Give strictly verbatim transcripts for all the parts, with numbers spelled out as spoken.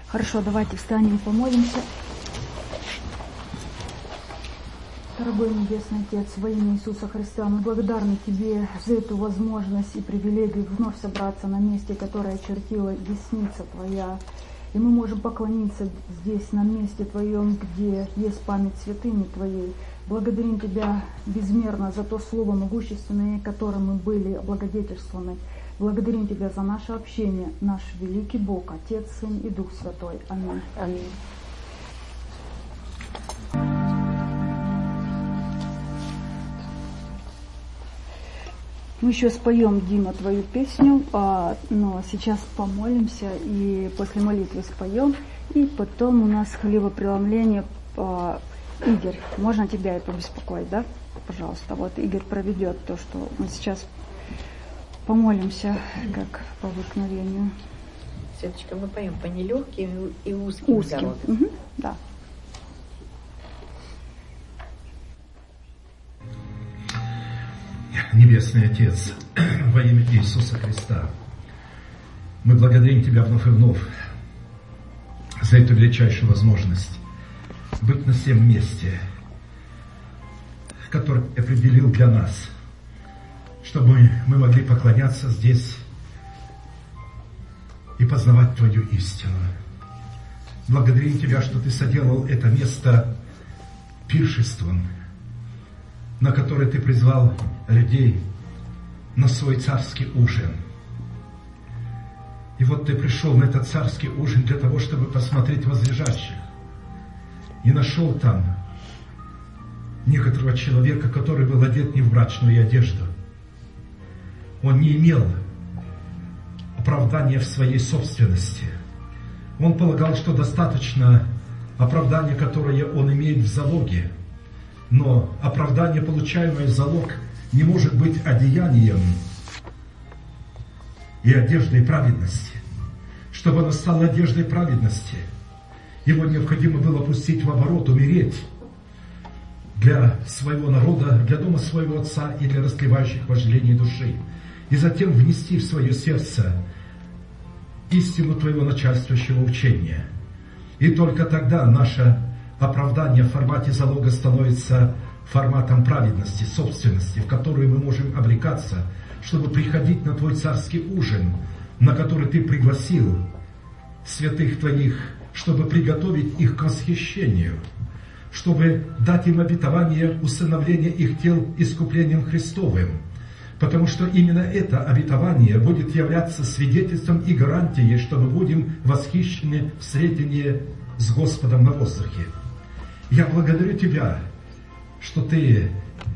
Хорошо, давайте встанем, помолимся. Дорогой Небесный Отец, во имя Иисуса Христа, мы благодарны Тебе за эту возможность и привилегию вновь собраться на месте, которое очертила десница Твоя. И мы можем поклониться здесь, на месте Твоем, где есть память святыни Твоей. Благодарим Тебя безмерно за то слово могущественное, которым мы были облагодетельствованы. Благодарим Тебя за наше общение, наш великий Бог, Отец, Сын и Дух Святой. Аминь. Аминь. Мы еще споем, Дима, твою песню, но сейчас помолимся и после молитвы споем. И потом у нас хлебопреломление. Игорь, можно тебя это беспокоить, да? Пожалуйста, вот Игорь проведет то, что мы сейчас помолимся, как по обыкновению. Светочка, мы поем по нелегким и узким, узким. дорогам. Угу, да. Небесный Отец, во имя Иисуса Христа, мы благодарим Тебя вновь и вновь за эту величайшую возможность быть на всем месте, который Ты определил для нас, чтобы мы могли поклоняться здесь и познавать Твою истину. Благодарим Тебя, что Ты соделал это место пиршеством, на которое Ты призвал людей на свой царский ужин. И вот Ты пришел на этот царский ужин для того, чтобы посмотреть возлежащих. И нашел там некоторого человека, который был одет не в брачную одежду. Он не имел оправдания в своей собственности. Он полагал, что достаточно оправдания, которое он имеет в залоге. Но оправдание, получаемое в залог, не может быть одеянием и одеждой праведности. Чтобы оно стало одеждой праведности, его необходимо было пустить в оборот, умереть для своего народа, для дома своего отца и для растлевающих вожделений души. И затем внести в свое сердце истину Твоего начальствующего учения. И только тогда наше оправдание в формате залога становится форматом праведности, собственности, в которую мы можем обрекаться, чтобы приходить на Твой царский ужин, на который Ты пригласил святых Твоих, чтобы приготовить их к восхищению, чтобы дать им обетование усыновления их тел искуплением Христовым, потому что именно это обетование будет являться свидетельством и гарантией, что мы будем восхищены в средении с Господом на воздухе. Я благодарю Тебя, что Ты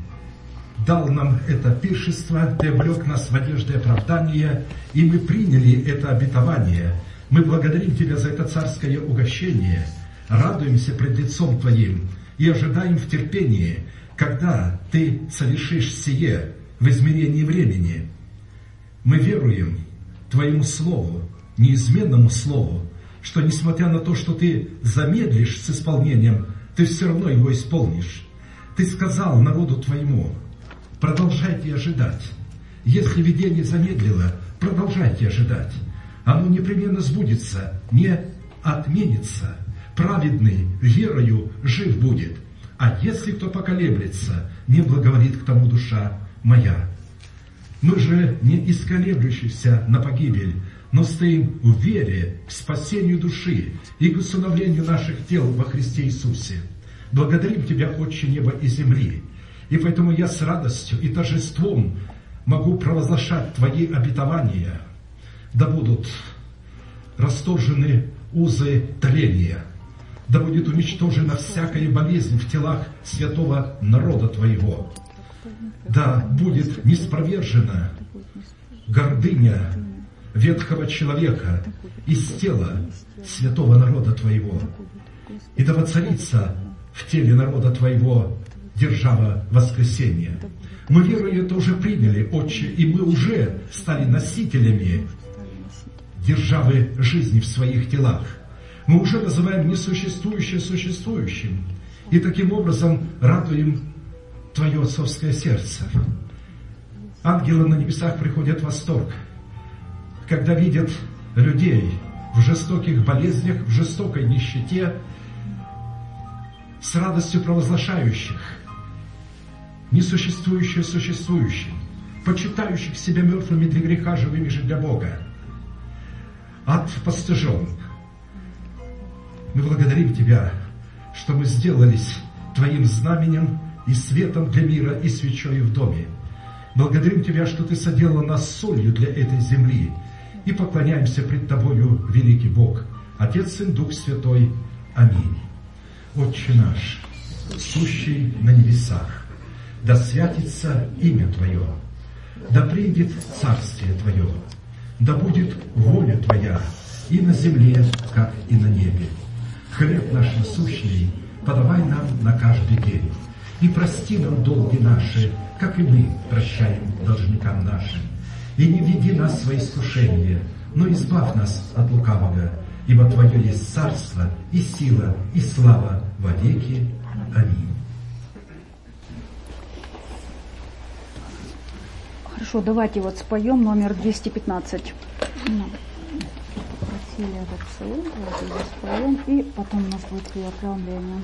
дал нам это пиршество, Ты облек нас в одежды оправдания, и мы приняли это обетование. Мы благодарим Тебя за это царское угощение, радуемся пред лицом Твоим и ожидаем в терпении, когда Ты совершишь сие в измерении времени. Мы веруем Твоему Слову, неизменному Слову, что несмотря на то, что Ты замедлишь с исполнением, Ты все равно его исполнишь. Ты сказал народу Твоему: продолжайте ожидать. Если видение замедлило, продолжайте ожидать. Оно непременно сбудется, не отменится. Праведный верою жив будет. А если кто поколеблется, не благоволит к тому душа моя. Мы же не исколеблющиеся на погибель, но стоим в вере к спасению души и к усыновлению наших тел во Христе Иисусе. Благодарим Тебя, Отче неба и земли, и поэтому я с радостью и торжеством могу провозглашать Твои обетования. Да будут расторжены узы тления, да будет уничтожена всякая болезнь в телах святого народа Твоего, да будет ниспровержена гордыня ветхого человека из тела святого народа Твоего, и да воцарится в теле народа Твоего держава воскресения. Мы верою это уже приняли, Отче, и мы уже стали носителями державы жизни в своих телах. Мы уже называем несуществующее существующим, и таким образом радуем Твое отцовское сердце. Ангелы на небесах приходят в восторг, когда видят людей, в жестоких болезнях, в жестокой нищете, с радостью провозглашающих несуществующее существующим, почитающих себя мертвыми для греха, живыми же для Бога, ад постыжен. Мы благодарим Тебя, что мы сделались Твоим знаменем и светом для мира, и свечой в доме. Благодарим Тебя, что Ты соделала нас солью для этой земли, и поклоняемся пред Тобою, великий Бог, Отец, Сын, Дух Святой. Аминь. Отче наш, сущий на небесах, да святится имя Твое, да придет царствие Твое, да будет воля Твоя и на земле, как и на небе. Хлеб наш насущный подавай нам на каждый день, и прости нам долги наши, как и мы прощаем должникам нашим. И не веди нас в свои искушения, но избавь нас от лукавого, ибо Твое есть царство, и сила, и слава во веки. Аминь. Хорошо, давайте вот споем номер двести пятнадцать. Попросили этот псалом, давайте его споем, и потом у нас будет преоправление.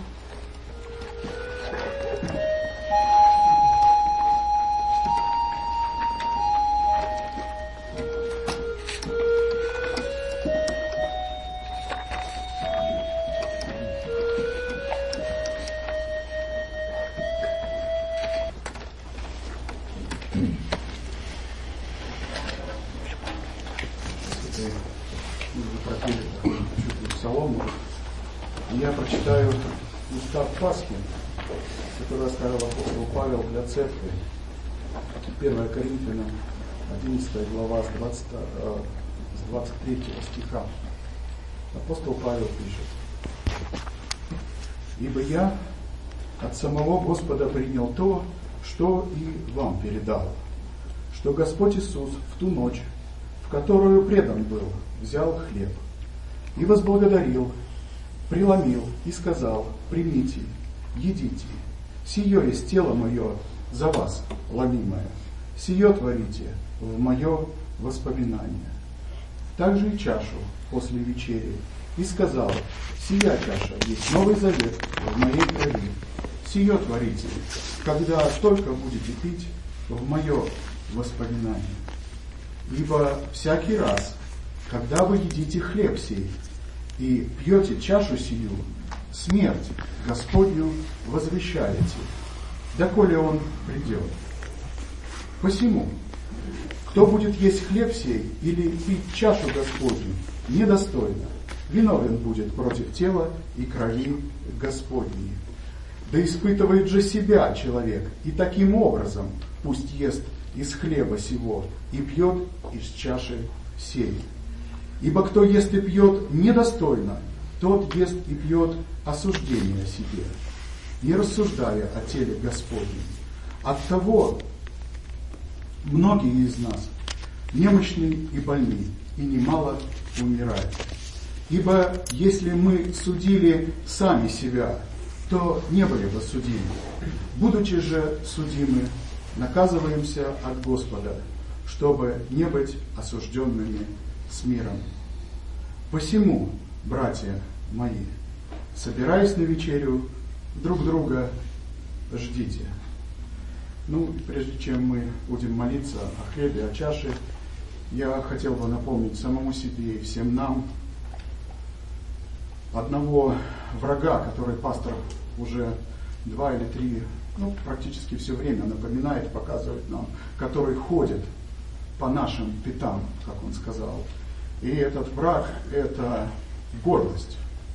Я прочитаю устав Пасхи, который оставил апостол Павел для церкви. первое Коринфянам, одиннадцатая глава, с, двадцатого, с двадцать третьего стиха. Апостол Павел пишет: «Ибо я от самого Господа принял то, что и вам передал, что Господь Иисус в ту ночь, в которую предан был, взял хлеб и возблагодарил, преломил и сказал: примите, едите, сие есть тело мое за вас ломимое, сие творите в мое воспоминание. Также и чашу после вечери, и сказал: сия чаша есть новый завет в моей крови, сие творите, когда только будете пить в мое воспоминание. Ибо всякий раз, когда вы едите хлеб сей и пьете чашу сию, смерть Господню возвещаете, доколе Он придет. Посему, кто будет есть хлеб сей или пить чашу Господню недостойно, виновен будет против тела и крови Господней. Да испытывает же себя человек, и таким образом пусть ест из хлеба сего и пьет из чаши сей. Ибо кто ест и пьет недостойно, тот ест и пьет осуждение о себе, не рассуждая о теле Господнем. Оттого многие из нас немощны и больны, и немало умирают. Ибо если мы судили сами себя, то не были бы судимы. Будучи же судимы, наказываемся от Господа, чтобы не быть осужденными с миром. Посему, братья мои, собираясь на вечерю, друг друга ждите. Ну, прежде чем мы будем молиться о хлебе, о чаше, я хотел бы напомнить самому себе и всем нам одного врага, который пастор уже два или три, ну, практически все время напоминает, показывает нам, который ходит по нашим пятам, как он сказал. И этот враг – это гордость.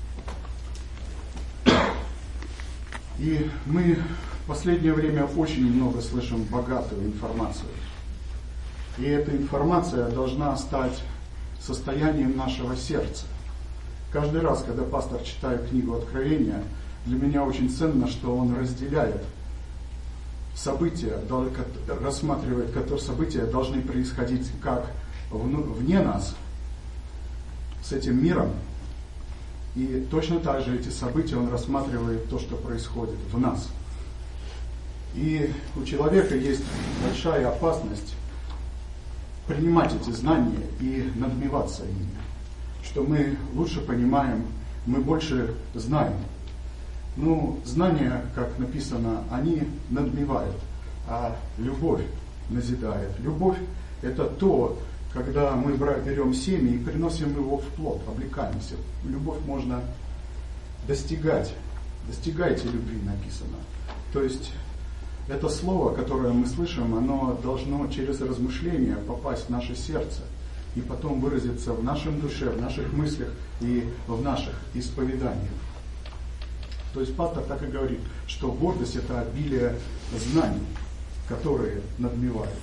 И мы в последнее время очень много слышим богатую информацию. И эта информация должна стать состоянием нашего сердца. Каждый раз, когда пастор читает книгу Откровения, для меня очень ценно, что он разделяет события, рассматривает, которые события должны происходить как вне нас, с этим миром, и точно так же эти события он рассматривает то, что происходит в нас. И у человека есть большая опасность принимать эти знания и надмеваться ими. что мы лучше понимаем, мы больше знаем. Ну, знания, как написано, они надмевают, а любовь назидает. Любовь – это то, когда мы берем семя и приносим его в плод, облекаемся. Любовь можно достигать. Достигайте любви, написано. То есть это слово, которое мы слышим, оно должно через размышления попасть в наше сердце и потом выразиться в нашем душе, в наших мыслях и в наших исповеданиях. То есть пастор так и говорит, что гордость – это обилие знаний, которые надмевают.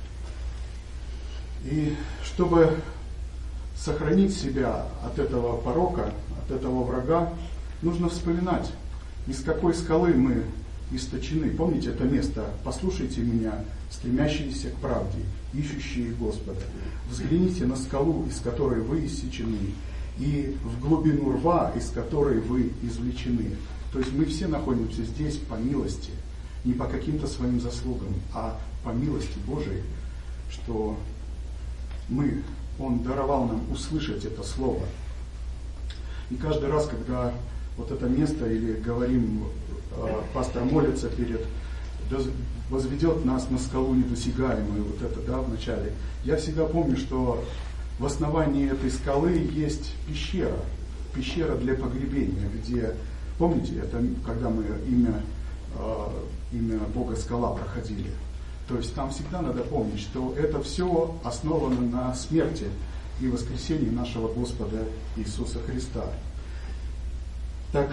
И чтобы сохранить себя от этого порока, от этого врага, нужно вспоминать, из какой скалы мы источены. Помните это место? «Послушайте меня, стремящиеся к правде, ищущие Господа. Взгляните на скалу, из которой вы иссечены, и в глубину рва, из которой вы извлечены». То есть мы все находимся здесь по милости, не по каким-то своим заслугам, а по милости Божией, что мы, Он даровал нам услышать это слово. И каждый раз, когда вот это место, или говорим, пастор молится перед, возведет нас на скалу недосягаемую, вот это, да, в начале, я всегда помню, что в основании этой скалы есть пещера, пещера для погребения, где, помните, это когда мы имя, имя Бога Скала проходили. То есть там всегда надо помнить, что это все основано на смерти и воскресении нашего Господа Иисуса Христа. Так,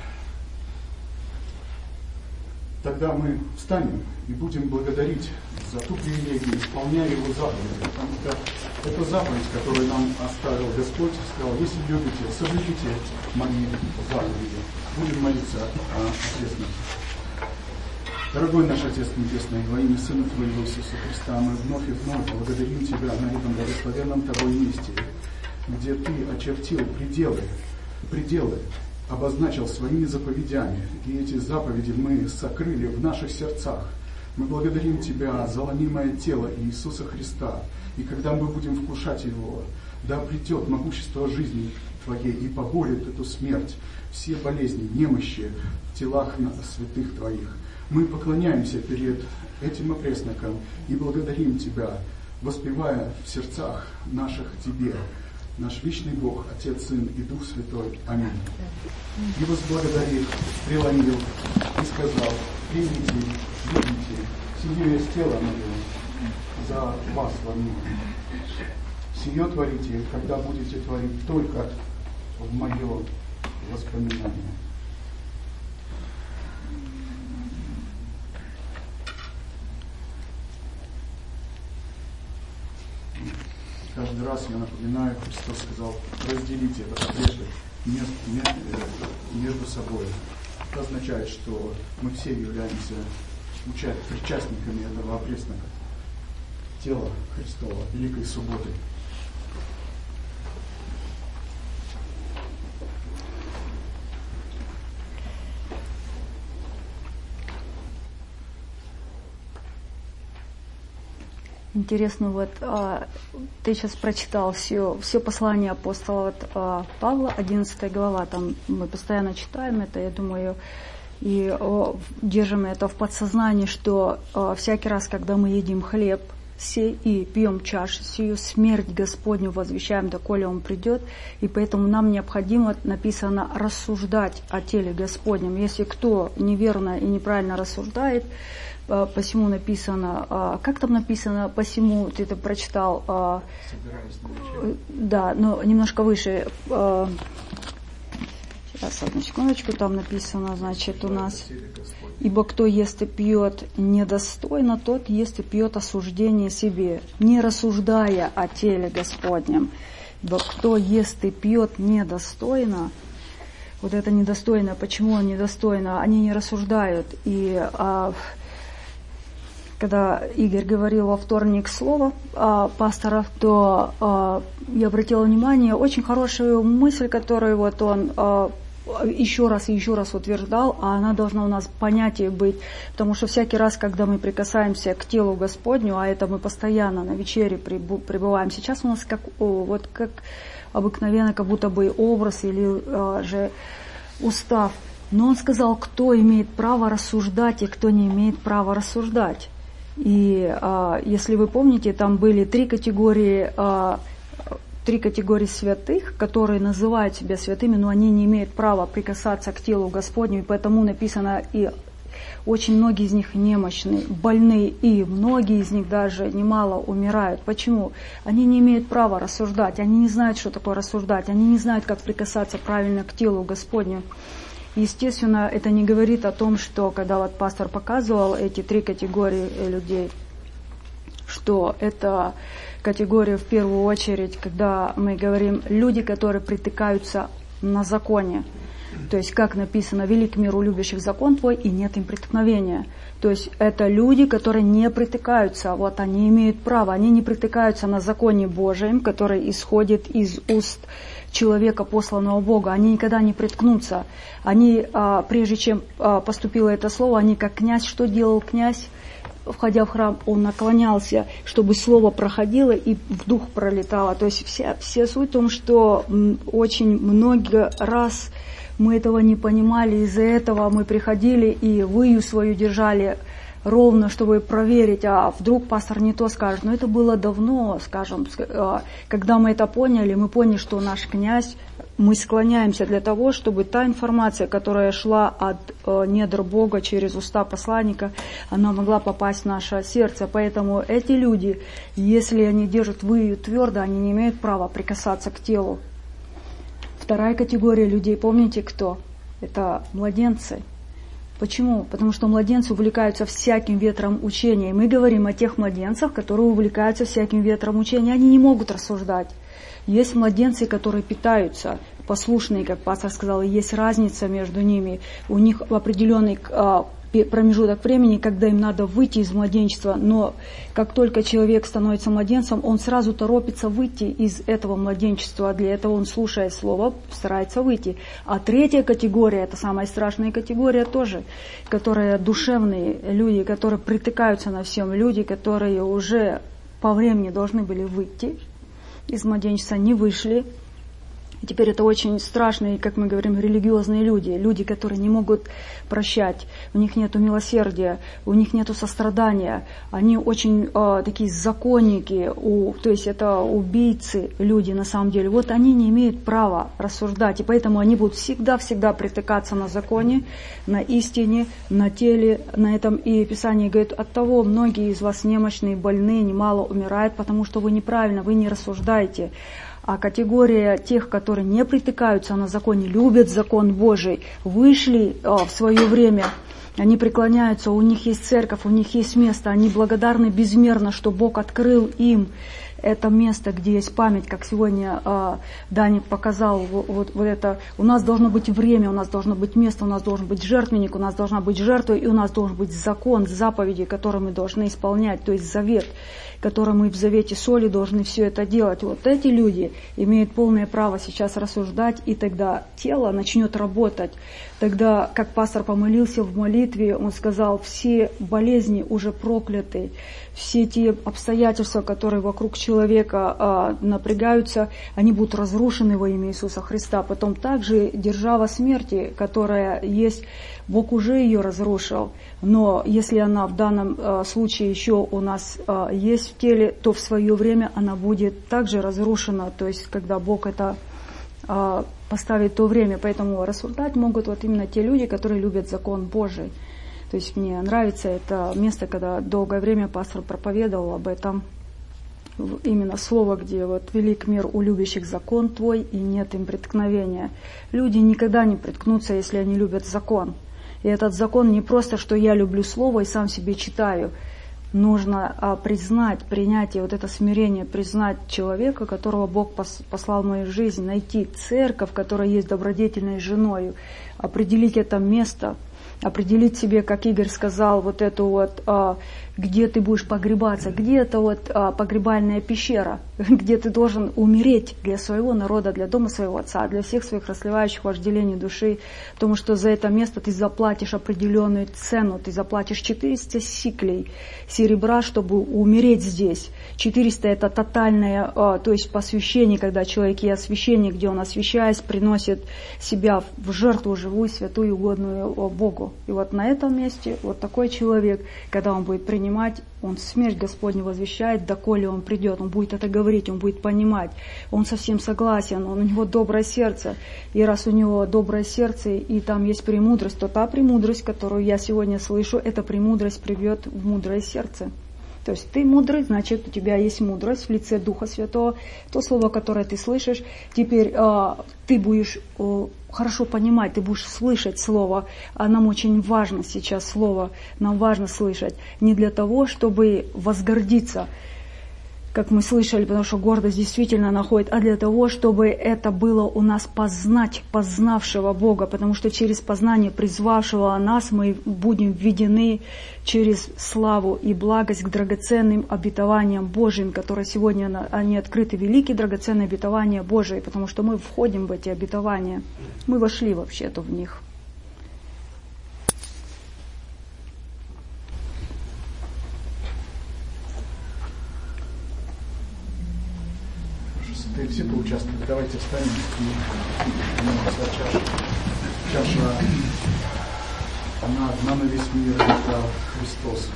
тогда мы встанем и будем благодарить за ту привилегию, исполняя Его заповеди. Потому что это заповедь, которую нам оставил Господь, сказал: если любите, соблюдите мои заповеди. Будем молиться о ответственности. Дорогой наш Отец Небесный, во имя Сына Твоего Иисуса Христа, мы вновь и вновь благодарим Тебя на этом благословенном Тобой месте, где Ты очертил пределы, пределы, обозначил своими заповедями, и эти заповеди мы сокрыли в наших сердцах. Мы благодарим Тебя за ломимое тело Иисуса Христа, и когда мы будем вкушать Его, да придет могущество жизни Твоей и поборет эту смерть, все болезни, немощи в телах святых Твоих. Мы поклоняемся перед этим опресноком и благодарим Тебя, воспевая в сердцах наших Тебе, наш вечный Бог, Отец, Сын и Дух Святой. Аминь. И возблагодарив, преломил и сказал: примите, видите, сие есть тело мое за вас во мне. Сие творите, когда будете творить только в мое воспоминание. Каждый раз я напоминаю, Христос сказал: разделите этот хлеб между собой. Это означает, что мы все являемся причастниками этого опреснока, тела Христова, Великой Субботы. Интересно, вот а, ты сейчас прочитал все, все послание апостола вот, а, Павла, одиннадцатая глава, там мы постоянно читаем это, я думаю, и о, держим это в подсознании, что а, всякий раз, когда мы едим хлеб сей и пьем чашу сию, смерть Господню возвещаем, доколе Он придет, и поэтому нам необходимо, написано, рассуждать о теле Господнем. Если кто неверно и неправильно рассуждает, посему написано, как там написано, посему, ты это прочитал, да, но немножко выше, сейчас, одну секундочку, там написано, значит, у нас, ибо кто ест и пьет недостойно, тот ест и пьет осуждение себе, не рассуждая о теле Господнем, ибо кто ест и пьет недостойно, вот это недостойно, почему недостойно, они не рассуждают, и а, когда Игорь говорил во вторник слово а, пасторов, то а, я обратила внимание, очень хорошую мысль, которую вот он а, еще раз и еще раз утверждал, а она должна у нас в понятии быть, потому что всякий раз, когда мы прикасаемся к телу Господню, а это мы постоянно на вечере пребываем, сейчас у нас как, вот как обыкновенно как будто бы образ или а, же устав. Но он сказал, кто имеет право рассуждать и кто не имеет права рассуждать. И а, если вы помните, там были три категории, а, три категории святых, которые называют себя святыми, но они не имеют права прикасаться к телу Господню, и поэтому написано, и очень многие из них немощны, больны, и многие из них даже немало умирают. Почему? Они не имеют права рассуждать, они не знают, что такое рассуждать, они не знают, как прикасаться правильно к телу Господню. Естественно, это не говорит о том, что, когда вот пастор показывал эти три категории людей, что это категория в первую очередь, когда мы говорим люди, которые притыкаются на законе. То есть, как написано, велик мир у любящих закон твой, и нет им преткновения. То есть, это люди, которые не притыкаются, вот они имеют право, они не притыкаются на законе Божьем, который исходит из уст человека, посланного Бога. Они никогда не приткнутся. Они, а, прежде чем а, поступило это слово, они как князь, что делал князь? Входя в храм, он наклонялся, чтобы слово проходило и в дух пролетало. То есть, вся, вся суть в том, что очень много раз мы этого не понимали, из-за этого мы приходили и выю свою держали ровно, чтобы проверить, а вдруг пастор не то скажет. Но это было давно, скажем, когда мы это поняли, мы поняли, что наш князь, мы склоняемся для того, чтобы та информация, которая шла от недр Бога через уста посланника, она могла попасть в наше сердце. Поэтому эти люди, если они держат выю твердо, они не имеют права прикасаться к телу. Вторая категория людей, помните кто? Это младенцы. Почему? Потому что младенцы увлекаются всяким ветром учения. И мы говорим о тех младенцах, которые увлекаются всяким ветром учения. Они не могут рассуждать. Есть младенцы, которые питаются, послушные, как пастор сказал, и есть разница между ними. У них определенный промежуток времени, когда им надо выйти из младенчества, но как только человек становится младенцем, он сразу торопится выйти из этого младенчества, для этого он, слушая слово, старается выйти. А третья категория, это самая страшная категория тоже, которая душевные люди, которые притыкаются на всем, люди, которые уже по времени должны были выйти из младенчества, не вышли. И теперь это очень страшные, как мы говорим, религиозные люди, люди, которые не могут прощать, у них нет милосердия, у них нет сострадания, они очень э, такие законники, у, то есть это убийцы люди на самом деле. Вот они не имеют права рассуждать, и поэтому они будут всегда-всегда притыкаться на законе, на истине, на теле, на этом. И Писание говорит, оттого многие из вас немощные, больные, немало умирают, потому что вы неправильно, вы не рассуждаете. А категория тех, которые не притыкаются на законе, любят закон Божий, вышли а, в свое время, они преклоняются, у них есть церковь, у них есть место, они благодарны безмерно, что Бог открыл им это место, где есть память, как сегодня а, Даник показал, вот, вот это, у нас должно быть время, у нас должно быть место, у нас должен быть жертвенник, у нас должна быть жертва, и у нас должен быть закон, заповеди, которые мы должны исполнять, то есть завет, который мы в завете соли должны все это делать. Вот эти люди имеют полное право сейчас рассуждать, и тогда тело начнет работать. Тогда, как пастор помолился в молитве, он сказал, все болезни уже прокляты, все те обстоятельства, которые вокруг человека а, напрягаются, они будут разрушены во имя Иисуса Христа. Потом также держава смерти, которая есть, Бог уже ее разрушил, но если она в данном а, случае еще у нас а, есть в теле, то в свое время она будет также разрушена, то есть когда Бог это а, поставит то время. Поэтому рассуждать могут вот именно те люди, которые любят закон Божий. То есть мне нравится это место, когда долгое время пастор проповедовал об этом, именно слово, где вот велик мир у любящих закон твой, и нет им преткновения. Люди никогда не приткнутся, если они любят закон. И этот закон не просто, что я люблю слово и сам себе читаю. Нужно а, признать, принять и вот это смирение, признать человека, которого Бог пос, послал в мою жизнь, найти церковь, которая есть добродетельной женой, определить это место, определить себе, как Игорь сказал, вот эту вот, а, где ты будешь погребаться, где это вот а, погребальная пещера, где ты должен умереть для своего народа, для дома своего отца, для всех своих расливающих вожделений души, потому что за это место ты заплатишь определенную цену, ты заплатишь четыреста сиклей серебра, чтобы умереть здесь. четыреста это тотальное, а, то есть посвящение, когда человек и освящение, где он, освящаясь, приносит себя в жертву живую, святую, угодную Богу. И вот на этом месте вот такой человек, когда он будет принимать, он смерть Господню возвещает, доколе он придет, он будет это говорить, он будет понимать, он совсем согласен, он, у него доброе сердце, и раз у него доброе сердце, и там есть премудрость, то та премудрость, которую я сегодня слышу, эта премудрость приведет в мудрое сердце. То есть ты мудрый, значит, у тебя есть мудрость в лице Духа Святого. То слово, которое ты слышишь, теперь э, ты будешь э, хорошо понимать, ты будешь слышать слово. А нам очень важно сейчас слово, нам важно слышать. Не для того, чтобы возгордиться, как мы слышали, потому что гордость действительно находит, а для того, чтобы это было у нас познать, познавшего Бога, потому что через познание призвавшего нас мы будем введены через славу и благость к драгоценным обетованиям Божьим, которые сегодня они открыты, великие драгоценные обетования Божии, потому что мы входим в эти обетования, мы вошли вообще-то в них. Все поучаствовали. Давайте встанем и чаша. Чаша, она одна на весь мир, это Христос.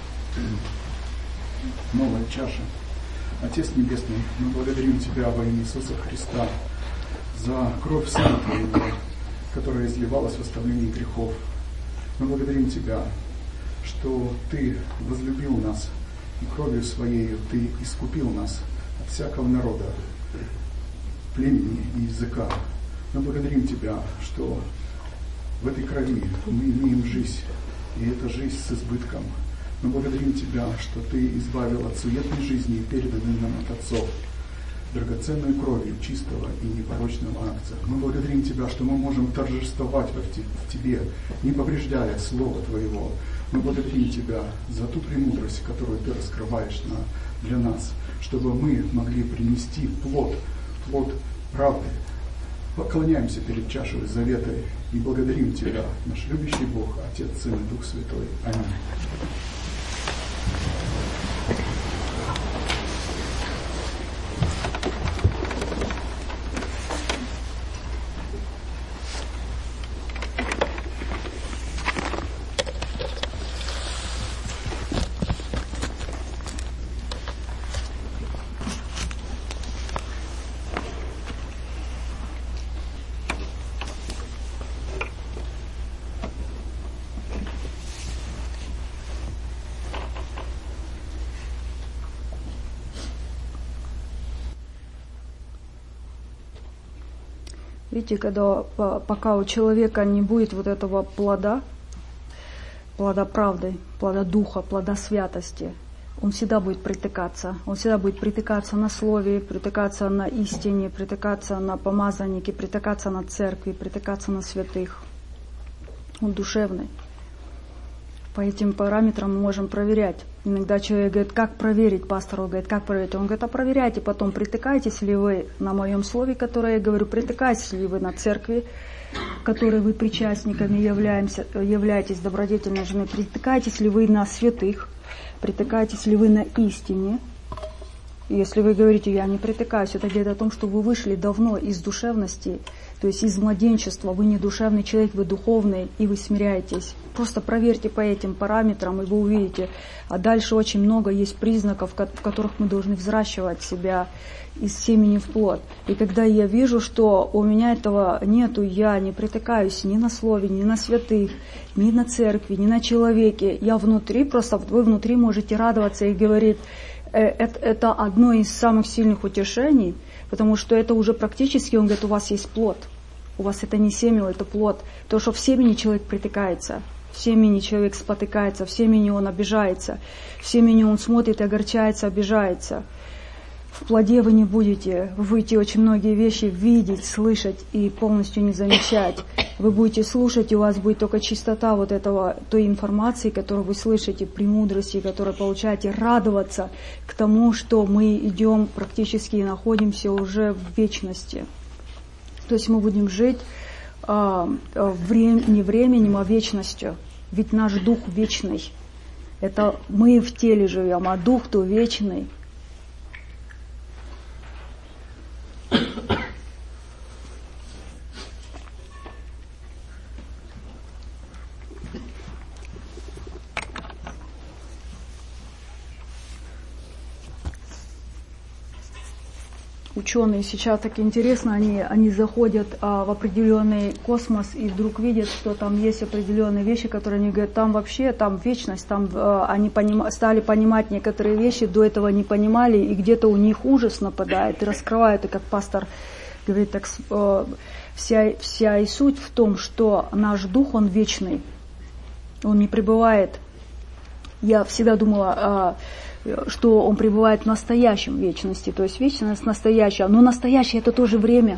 Новая чаша. Отец Небесный, мы благодарим Тебя во имя Иисуса Христа за кровь Сына Твоего, которая изливалась в оставлении грехов. Мы благодарим Тебя, что Ты возлюбил нас, и кровью Своей Ты искупил нас от всякого народа, племени и языка. Мы благодарим Тебя, что в этой крови мы имеем жизнь, и эта жизнь с избытком. Мы благодарим Тебя, что Ты избавил от суетной жизни и переданной нам от отцов драгоценной кровью чистого и непорочного акция. Мы благодарим Тебя, что мы можем торжествовать в Тебе, не повреждая Слова Твоего. Мы благодарим Тебя за ту премудрость, которую Ты раскрываешь на, для нас, чтобы мы могли принести плод, плод правды. Поклоняемся перед чашей завета и благодарим Тебя, наш любящий Бог, Отец, Сын и Дух Святой. Аминь. Видите, когда пока у человека не будет вот этого плода, плода правды, плода духа, плода святости, он всегда будет притыкаться. Он всегда будет притыкаться на слове, притыкаться на истине, притыкаться на помазаннике, притыкаться на церкви, притыкаться на святых. Он душевный. По этим параметрам мы можем проверять. Иногда человек говорит, как проверить, пастор говорит, как проверить? Он говорит, а проверяйте потом, притыкаетесь ли вы на моем слове, которое я говорю, притыкаетесь ли вы на церкви, которой вы причастниками являемся, являетесь добродетельной женой, притыкаетесь ли вы на святых, притыкаетесь ли вы на истине. Если вы говорите, я не притыкаюсь, это говорит о том, что вы вышли давно из душевности, то есть из младенчества, вы не душевный человек, вы духовный, и вы смиряетесь. Просто проверьте по этим параметрам, и вы увидите. А дальше очень много есть признаков, в которых мы должны взращивать себя из семени в плод. И когда я вижу, что у меня этого нету, я не притыкаюсь ни на слове, ни на святых, ни на церкви, ни на человеке, я внутри, просто вы внутри можете радоваться и говорить, Это, это одно из самых сильных утешений, потому что это уже практически, он говорит, у вас есть плод. У вас это не семя, это плод. То, что в семени человек притыкается, в семени человек спотыкается, в семени он обижается, в семени он смотрит и огорчается, обижается. В плоде вы не будете, вы будете очень многие вещи видеть, слышать и полностью не замечать. Вы будете слушать, и у вас будет только чистота вот этого, той информации, которую вы слышите, премудрости, которую получаете, радоваться к тому, что мы идем практически и находимся уже в вечности. То есть мы будем жить а, врем, не временем, а вечностью. Ведь наш дух вечный. Это мы в теле живем, а дух-то вечный. Ученые сейчас так интересно, они, они заходят а, в определенный космос и вдруг видят, что там есть определенные вещи, которые они говорят, там вообще, там вечность, там а, они поним, стали понимать некоторые вещи, до этого не понимали, и где-то у них ужас нападает, и раскрывают, и как пастор говорит, так, а, вся, вся и суть в том, что наш дух, он вечный, он не пребывает. Я всегда думала, а, что он пребывает в настоящем вечности, то есть вечность настоящая, но настоящее это тоже время.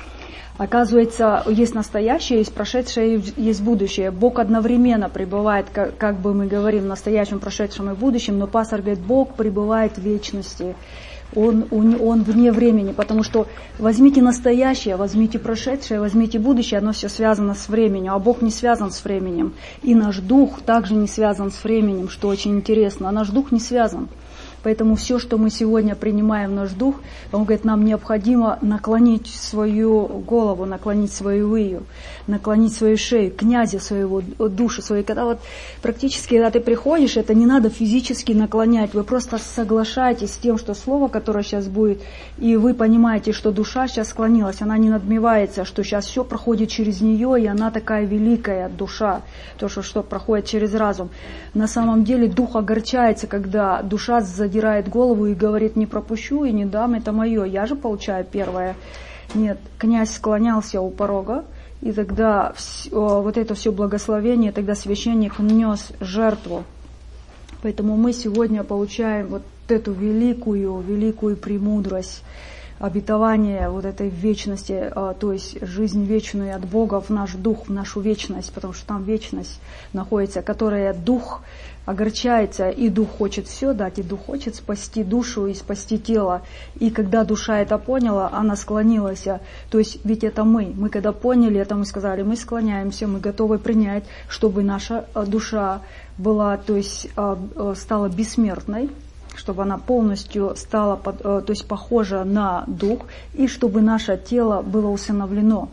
Оказывается, есть настоящее, есть прошедшее, есть будущее. Бог одновременно пребывает, как, как бы мы говорим, в настоящем, прошедшем и будущем, но пастор говорит, Бог пребывает в вечности. Он, он, он вне времени, потому что возьмите настоящее, возьмите прошедшее, возьмите будущее, оно все связано с временем, а Бог не связан с временем. И наш дух также не связан с временем, что очень интересно, а наш дух не связан. Поэтому все, что мы сегодня принимаем в наш дух, он говорит, нам необходимо наклонить свою голову, наклонить свою выю, наклонить свою шею, князя своего, души своей. Когда вот практически, когда ты приходишь, это не надо физически наклонять, вы просто соглашаетесь с тем, что слово, которое сейчас будет, и вы понимаете, что душа сейчас склонилась, она не надмевается, что сейчас все проходит через нее, и она такая великая душа, то, что, что проходит через разум. На самом деле дух огорчается, когда душа задирает голову и говорит, не пропущу и не дам, это мое, я же получаю первое. Нет, князь склонялся у порога, и тогда вот это все благословение, тогда священник нес жертву. Поэтому мы сегодня получаем вот эту великую, великую премудрость, обетование вот этой вечности, то есть жизнь вечную от Бога в наш дух, в нашу вечность, потому что там вечность находится, которая дух огорчается, и дух хочет все дать, и дух хочет спасти душу и спасти тело. И когда душа это поняла, она склонилась. То есть ведь это мы. Мы когда поняли это, мы сказали, мы склоняемся, мы готовы принять, чтобы наша душа была, то есть стала бессмертной, чтобы она полностью стала, то есть похожа на дух, и чтобы наше тело было усыновлено.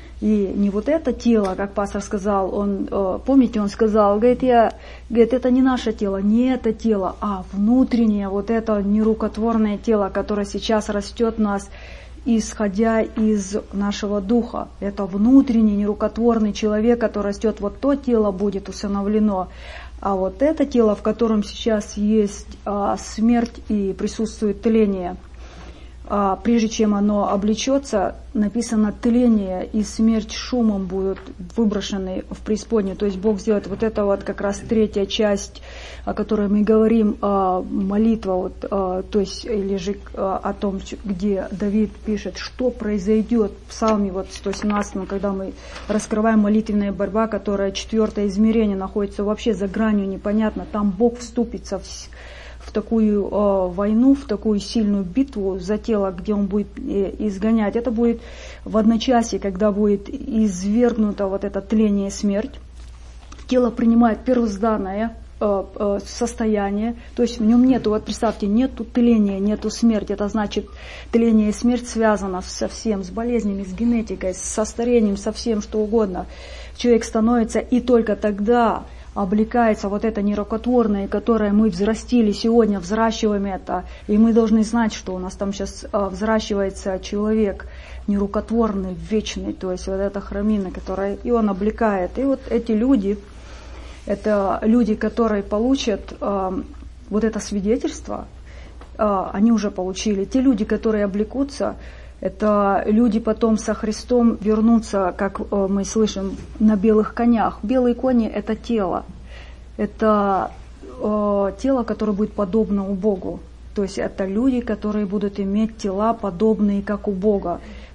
И не вот это тело, как пастор сказал, он, помните, он сказал, говорит, я, говорит, это не наше тело, не это тело, а внутреннее, вот это нерукотворное тело, которое сейчас растет в нас, исходя из нашего духа. Это внутренний нерукотворный человек, который растет, вот то тело будет усыновлено. А вот это тело, в котором сейчас есть а, смерть и присутствует тление, а, прежде чем оно облечется, написано тление и смерть шумом будут выброшены в преисподнюю. То есть Бог сделает вот это вот как раз третья часть, о которой мы говорим, а, молитва, вот, а, то есть или же а, о том, где Давид пишет, что произойдет в Псалме вот сто семнадцатом, когда мы раскрываем молитвенная борьба, которая четвертое измерение находится вообще за гранью, непонятно, там Бог вступится в в такую э, войну, в такую сильную битву за тело, где он будет э, изгонять. Это будет в одночасье, когда будет извергнуто вот это тление и смерть. Тело принимает первозданное э, э, состояние, то есть в нем нету, вот представьте, нету тления, нету смерти. Это значит, тление и смерть связано со всем, с болезнями, с генетикой, со старением, со всем, что угодно. Человек становится, и только тогда облекается вот это нерукотворное, которое мы взрастили сегодня, взращиваем это, и мы должны знать, что у нас там сейчас взращивается человек нерукотворный, вечный, то есть вот эта храмина, которая, и он облекает. И вот эти люди, это люди, которые получат э, вот это свидетельство, э, они уже получили. Те люди, которые облекутся, это люди потом со Христом вернутся, как мы слышим, на белых конях. Белые кони – это тело. Это э, тело, которое будет подобно у Богу. То есть это люди, которые будут иметь тела, подобные как у Бога.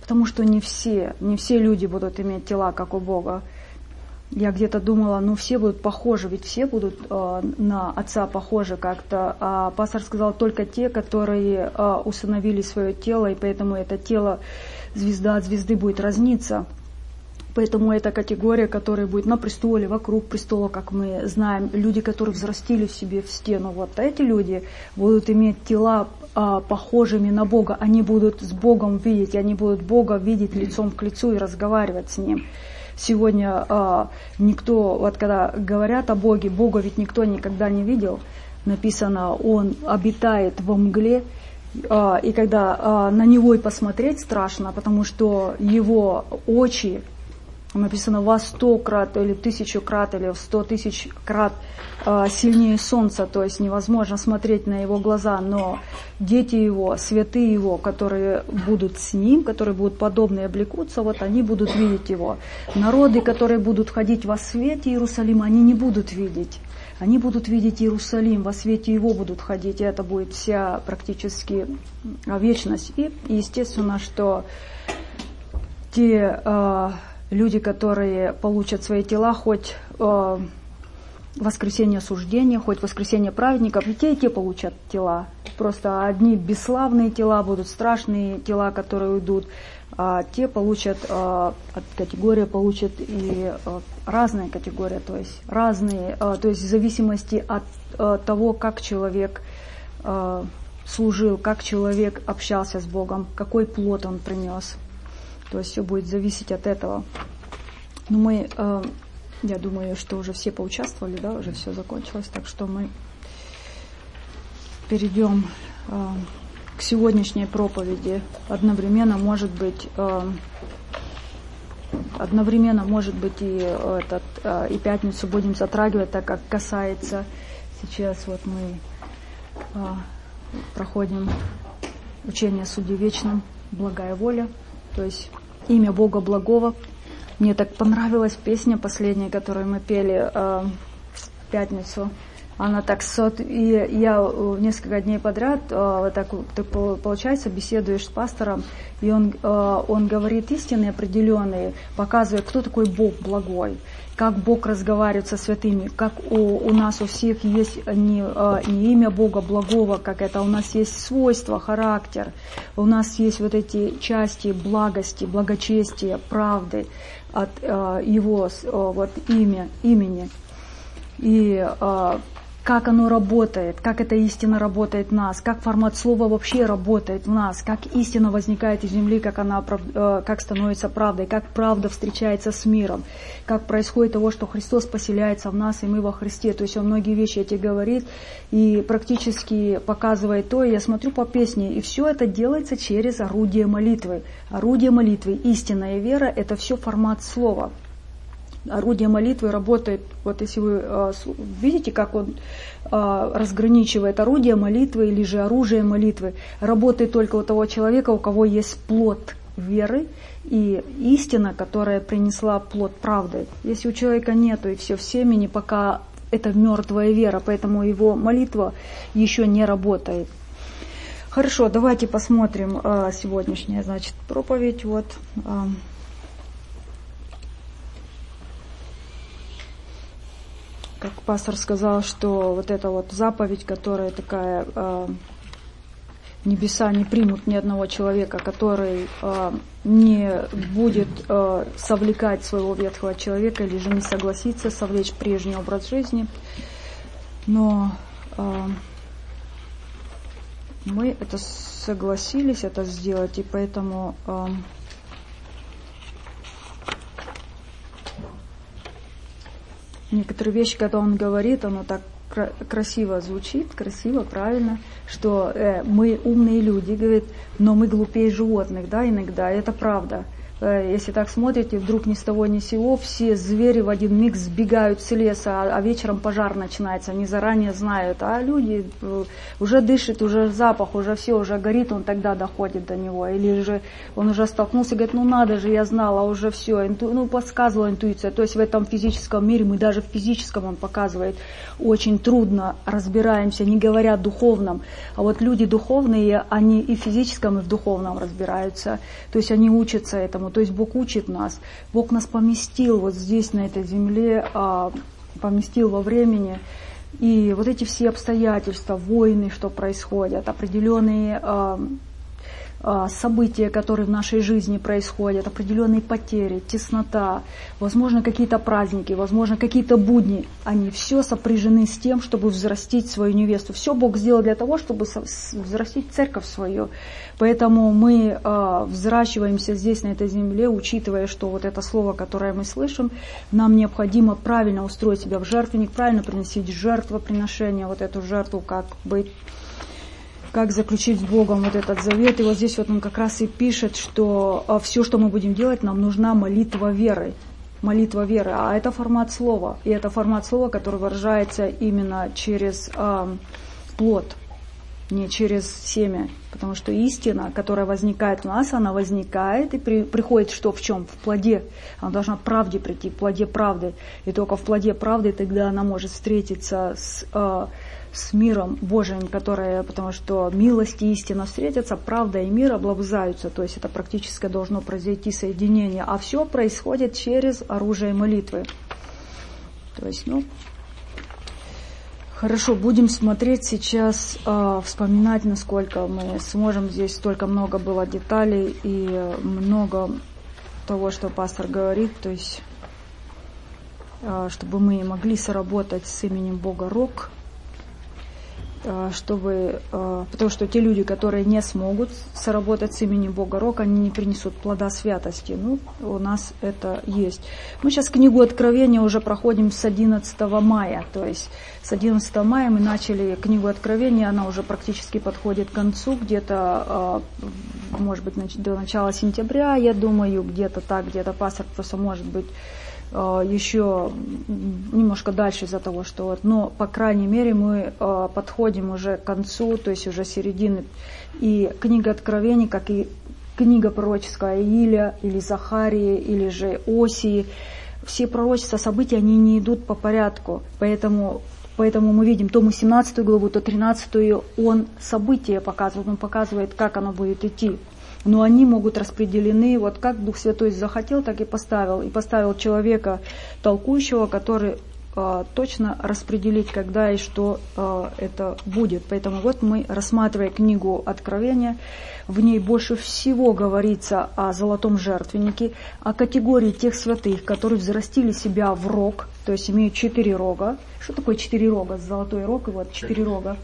Потому что не все, не все люди будут иметь тела, как у Бога. Я где-то думала, ну все будут похожи, ведь все будут э, на Отца похожи как-то. А пастор сказал, только те, которые э, усыновили свое тело, и поэтому это тело, звезда от звезды будет разниться. Поэтому это категория, которая будет на престоле, вокруг престола, как мы знаем. Люди, которые взрастили в себе в стену. Вот эти люди будут иметь тела а, похожими на Бога. Они будут с Богом видеть, они будут Бога видеть лицом к лицу и разговаривать с Ним. Сегодня а, никто, вот когда говорят о Боге, Бога ведь никто никогда не видел. Написано, Он обитает во мгле. А, и когда а, на Него и посмотреть страшно, потому что Его очи, написано во сто крат или тысячу крат или в сто тысяч крат э, сильнее солнца, то есть невозможно смотреть на его глаза, но дети его, святые его, которые будут с ним, которые будут подобны и облекутся, вот они будут видеть его. Народы, которые будут ходить во свете Иерусалима, они не будут видеть. Они будут видеть Иерусалим, во свете его будут ходить, и это будет вся практически вечность. И естественно, что те э, люди, которые получат свои тела, хоть э, воскресение суждения, хоть воскресение праведников, и те, и те получат тела. Просто одни бесславные тела будут, страшные тела, которые уйдут, а те получат, э, категория получат и э, разные категории, то есть разные, э, то есть в зависимости от э, того, как человек э, служил, как человек общался с Богом, какой плод он принес. То есть все будет зависеть от этого. Но мы, э, я думаю, что уже все поучаствовали, да, уже все закончилось, так что мы перейдем э, к сегодняшней проповеди. Одновременно может быть, э, одновременно может быть и этот э, и пятницу будем затрагивать, так как касается сейчас вот мы э, проходим учение о суде вечном, благая воля. То есть имя Бога благого. Мне так понравилась песня последняя, которую мы пели э, в пятницу. Она так сот... И я несколько дней подряд, э, вот так, так получается, беседуешь с пастором, и он, э, он говорит истины определенные, показывая, кто такой Бог благой, как Бог разговаривает со святыми, как у, у нас у всех есть не, не имя Бога благого, как это, у нас есть свойства, характер, у нас есть вот эти части благости, благочестия, правды от э, Его э, вот, имя, имени. И э, как оно работает, как эта истина работает в нас, как формат слова вообще работает в нас, как истина возникает из земли, как она как становится правдой, как правда встречается с миром, как происходит того, что Христос поселяется в нас, и мы во Христе. То есть Он многие вещи эти говорит и практически показывает то, и я смотрю по песне, и все это делается через орудие молитвы. Орудие молитвы, истинная вера, это все формат слова. Орудие молитвы работает, вот если вы э, видите, как он э, разграничивает орудие молитвы или же оружие молитвы, работает только у того человека, у кого есть плод веры и истина, которая принесла плод правды. Если у человека нету и все в семени, пока это мертвая вера, поэтому его молитва еще не работает. Хорошо, давайте посмотрим э, сегодняшняя, значит, проповедь. Вот. Э, Как пастор сказал, что вот эта вот заповедь, которая такая, э, небеса не примут ни одного человека, который э, не будет э, совлекать своего ветхого человека или же не согласится совлечь прежний образ жизни. Но э, мы это согласились это сделать, и поэтому... Э, Некоторые вещи, когда он говорит, оно так кра- красиво звучит, красиво, правильно, что э, мы умные люди, говорит, но мы глупее животных, да, иногда, это правда. Если так смотрите, вдруг ни с того ни с сего все звери в один миг сбегают с леса, а вечером пожар начинается, они заранее знают, а люди уже дышат, уже запах, уже все, уже горит, он тогда доходит до него, или же он уже столкнулся и говорит, ну надо же, я знал, а уже все, инту, ну подсказывала интуиция, то есть в этом физическом мире, мы даже в физическом, он показывает, очень трудно разбираемся, не говоря о духовном, а вот люди духовные, они и в физическом, и в духовном разбираются, то есть они учатся этому. То есть Бог учит нас, Бог нас поместил вот здесь, на этой земле, поместил во времени. И вот эти все обстоятельства, войны, что происходят, определенные события, которые в нашей жизни происходят, определенные потери, теснота, возможно, какие-то праздники, возможно, какие-то будни, они все сопряжены с тем, чтобы взрастить свою невесту. Все Бог сделал для того, чтобы взрастить церковь свою. Поэтому мы э, взращиваемся здесь, на этой земле, учитывая, что вот это слово, которое мы слышим, нам необходимо правильно устроить себя в жертвенник, правильно приносить жертвоприношение, вот эту жертву, как быть, как заключить с Богом вот этот завет. И вот здесь вот он как раз и пишет, что э, все, что мы будем делать, нам нужна молитва веры. Молитва веры. А это формат слова. И это формат слова, который выражается именно через э, плод, не через семя. Потому что истина, которая возникает у нас, она возникает и при, приходит что в чем? В плоде. Она должна в правде прийти, в плоде правды. И только в плоде правды тогда она может встретиться с, э, с миром Божиим, которое, потому что милость и истина встретятся, правда и мир облобызаются. То есть это практически должно произойти соединение. А все происходит через оружие молитвы. То есть, ну... Хорошо, будем смотреть сейчас, э, вспоминать, насколько мы сможем. Здесь столько много было деталей и много того, что пастор говорит, то есть, э, чтобы мы могли соработать с именем Бога Рок, э, чтобы, э, потому что те люди, которые не смогут соработать с именем Бога Рок, они не принесут плода святости. Ну, у нас это есть. Мы сейчас книгу Откровения уже проходим с одиннадцатого мая, то есть с одиннадцатого мая мы начали книгу Откровения, она уже практически подходит к концу, где-то, может быть, до начала сентября, я думаю, где-то так, где-то пастор просто, может быть, еще немножко дальше из-за того, что вот, но, по крайней мере, мы подходим уже к концу, то есть уже середины. И книга Откровения, как и книга пророческая Иилия, или Захарии, или же Осии, все пророчества, события, они не идут по порядку, поэтому... Поэтому мы видим то мы семнадцатую главу, то тринадцатую, он события показывает, он показывает, как оно будет идти. Но они могут распределены, вот как Дух Святой захотел, так и поставил. И поставил человека, толкующего, который э, точно распределит, когда и что э, это будет. Поэтому вот мы, рассматривая книгу Откровения, в ней больше всего говорится о золотом жертвеннике, о категории тех святых, которые взрастили себя в рог, то есть имеют четыре рога. Что такое четыре рога? Золотой рог и вот четыре рога.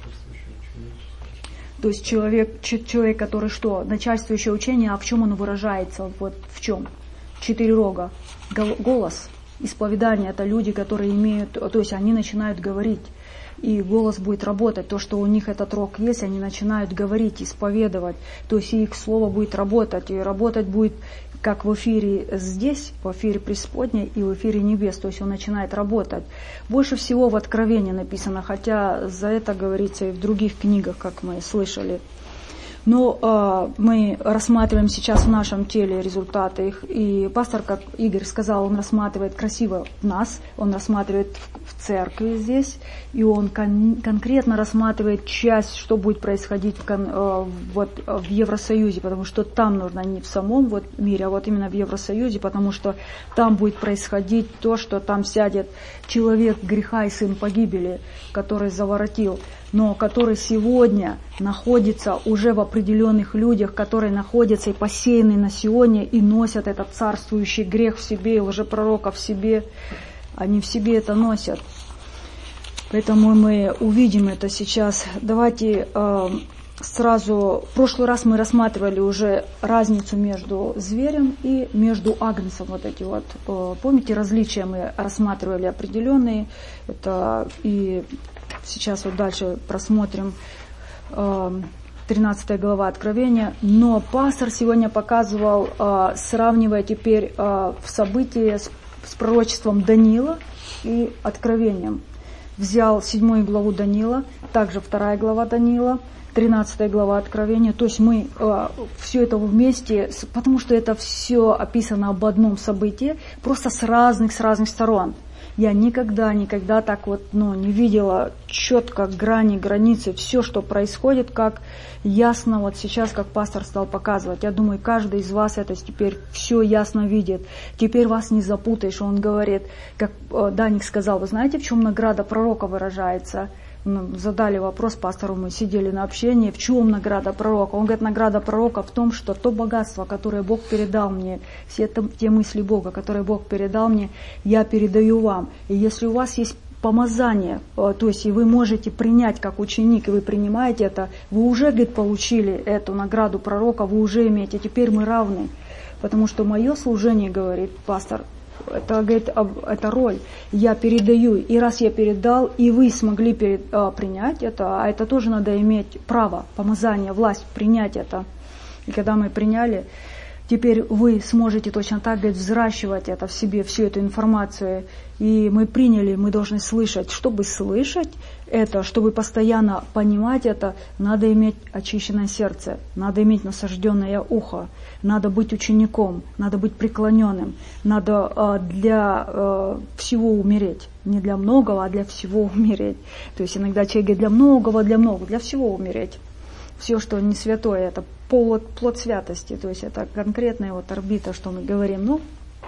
То есть человек, человек, который что? Начальствующее учение, а в чем оно выражается? Вот в чем? Четыре рога. Голос, исповедание, это люди, которые имеют, то есть они начинают говорить. И голос будет работать. То, что у них этот рог есть, они начинают говорить, исповедовать. То есть их слово будет работать. И работать будет как в эфире здесь, в эфире преисподней и в эфире небес. То есть он начинает работать. Больше всего в Откровении написано, хотя за это говорится и в других книгах, как мы слышали. Но э, мы рассматриваем сейчас в нашем теле результаты их. И пастор, как Игорь сказал, он рассматривает красиво нас, он рассматривает в, в церкви здесь, и он кон- конкретно рассматривает часть, что будет происходить в, кон- э, вот, в Евросоюзе, потому что там нужно не в самом вот мире, а вот именно в Евросоюзе, потому что там будет происходить то, что там сядет человек греха и сын погибели, который заворотил, но который сегодня находится уже в определенных людях, которые находятся и посеяны на сегодня и носят этот царствующий грех в себе, и лжепророка в себе, они в себе это носят. Поэтому мы увидим это сейчас. Давайте э, сразу, в прошлый раз мы рассматривали уже разницу между зверем и между агнцем. Вот эти вот, э, помните, различия мы рассматривали определенные, это и сейчас вот дальше просмотрим э, тринадцатая глава Откровения. Но пастор сегодня показывал, э, сравнивая теперь э, события с, с пророчеством Даниила и Откровением. Взял седьмую главу Даниила, также вторая глава Даниила, тринадцатая глава Откровения. То есть мы э, все это вместе, потому что это все описано об одном событии, просто с разных, с разных сторон. Я никогда, никогда так вот, ну, не видела четко грани, границы, все, что происходит, как ясно вот сейчас, как пастор стал показывать. Я думаю, каждый из вас это теперь все ясно видит. Теперь вас не запутаешь. Он говорит, как Даник сказал, вы знаете, в чем награда пророка выражается? Ну, задали вопрос пастору, мы сидели на общении, в чем награда пророка? Он говорит, награда пророка в том, что то богатство, которое Бог передал мне, все это, те мысли Бога, которые Бог передал мне, я передаю вам. И если у вас есть помазание, то есть и вы можете принять как ученик, и вы принимаете это, вы уже, говорит, получили эту награду пророка, вы уже имеете, теперь мы равны. Потому что мое служение, говорит пастор, это, говорит, это роль. Я передаю, и раз я передал, и вы смогли перед, а, принять это, а это тоже надо иметь право, помазание, власть принять это. И когда мы приняли, теперь вы сможете точно так, говорит, взращивать это в себе, всю эту информацию. И мы приняли, мы должны слышать. Чтобы слышать это, чтобы постоянно понимать это, надо иметь очищенное сердце, надо иметь насажденное ухо, надо быть учеником, надо быть преклоненным, надо э, для э, всего умереть. Не для многого, а для всего умереть. То есть иногда человек говорит, для многого, для многого, для всего умереть. Все, что не святое, это плод, плод святости, то есть это конкретная вот орбита, что мы говорим. Ну,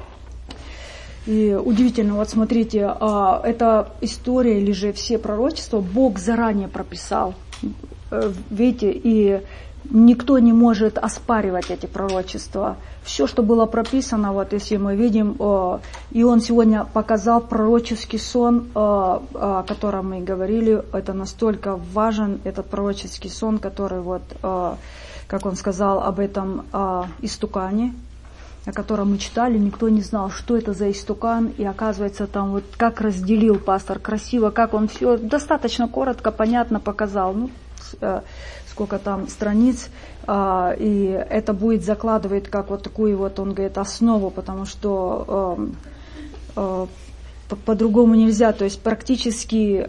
и удивительно, вот смотрите, эта история или же все пророчества Бог заранее прописал, видите, и никто не может оспаривать эти пророчества. Все, что было прописано, вот если мы видим, и он сегодня показал пророческий сон, о котором мы говорили, это настолько важен, этот пророческий сон, который вот, как он сказал об этом истукане, о котором мы читали, никто не знал, что это за истукан, и оказывается там вот как разделил пастор красиво, как он все достаточно коротко, понятно показал, ну, сколько там страниц, и это будет закладывать как вот такую вот, он говорит, основу, потому что по-другому нельзя, то есть практически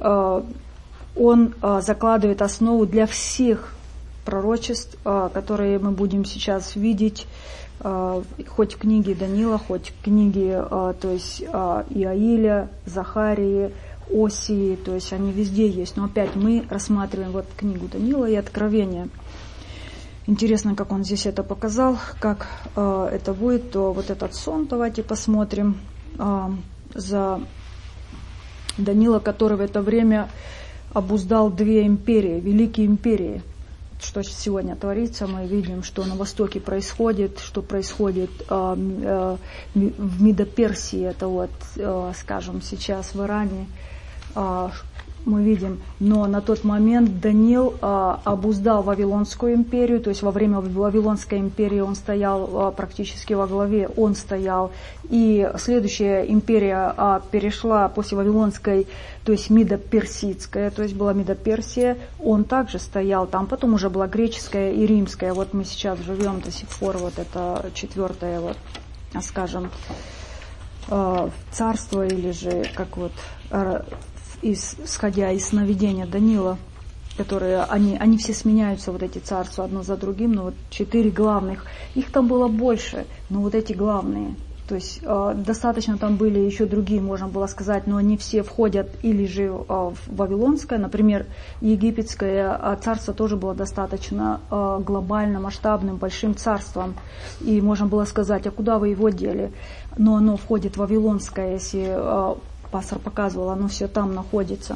он закладывает основу для всех пророчеств, которые мы будем сейчас видеть, хоть в книге Даниила, хоть в книге, то есть Иаиля, Захарии, Осии, то есть они везде есть. Но опять мы рассматриваем вот книгу Даниила и Откровение. Интересно, как он здесь это показал, как это будет. То вот этот сон, давайте посмотрим, за Даниила, который в это время обуздал две империи, великие империи. Что сегодня творится, мы видим, что на Востоке происходит, что происходит э, э, в Медоперсии, это вот, э, скажем, сейчас в Иране, э, мы видим. Но на тот момент Даниил э, обуздал Вавилонскую империю, то есть во время Вавилонской империи он стоял э, практически во главе, он стоял. И следующая империя э, перешла после Вавилонской, то есть Медоперсидская, то есть была Медоперсия, он также стоял там, потом уже была греческая и римская, вот мы сейчас живем до сих пор, вот это четвертое, вот, скажем, царство, или же как вот, исходя из сновидения Даниила, которые, они, они все сменяются, вот эти царства, одно за другим, но вот четыре главных, их там было больше, но вот эти главные. То есть э, достаточно там были еще другие, можно было сказать, но они все входят или же э, в Вавилонское, например, египетское э, царство тоже было достаточно э, глобально, масштабным, большим царством. И можно было сказать, а куда вы его дели? Но оно входит в Вавилонское, если э, пастор показывал, оно все там находится.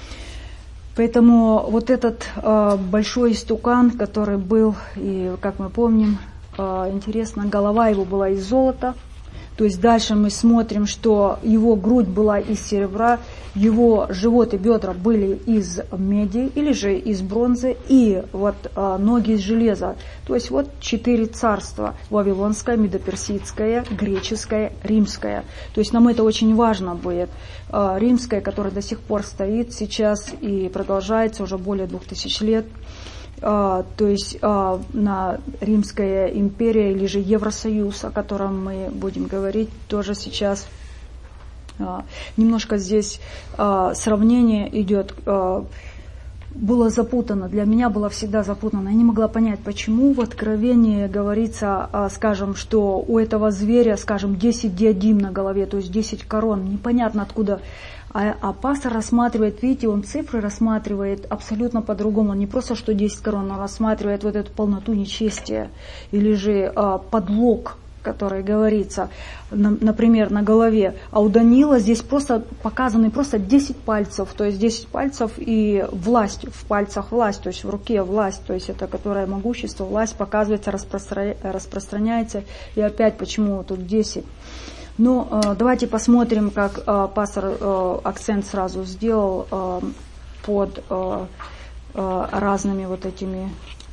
Поэтому вот этот э, большой истукан, который был, и как мы помним, э, интересно, голова его была из золота. То есть дальше мы смотрим, что его грудь была из серебра, его живот и бедра были из меди или же из бронзы, и вот а, ноги из железа. То есть вот четыре царства: Вавилонское, Медоперсидское, Греческое, Римское. То есть нам это очень важно будет. А, Римское, которое до сих пор стоит сейчас и продолжается уже более двух тысяч лет. а, то есть а, на Римская империя или же Евросоюз, о котором мы будем говорить тоже сейчас. А, немножко здесь а, сравнение идет. А, было запутано, для меня было всегда запутано. Я не могла понять, почему в Откровении говорится, а, скажем, что у этого зверя, скажем, десять диадим на голове, то есть десять корон. Непонятно откуда. А, а пастор рассматривает, видите, он цифры рассматривает абсолютно по-другому. Он не просто, что десять корон, он рассматривает вот эту полноту нечестия. Или же а, подлог, который говорится, на, например, на голове. А у Даниила здесь просто показаны просто десять пальцев. То есть десять пальцев и власть, в пальцах власть, то есть в руке власть. То есть это, которое могущество, власть показывается, распространя, распространяется. И опять, почему тут десять? Ну, давайте посмотрим, как пастор акцент сразу сделал под разными вот этими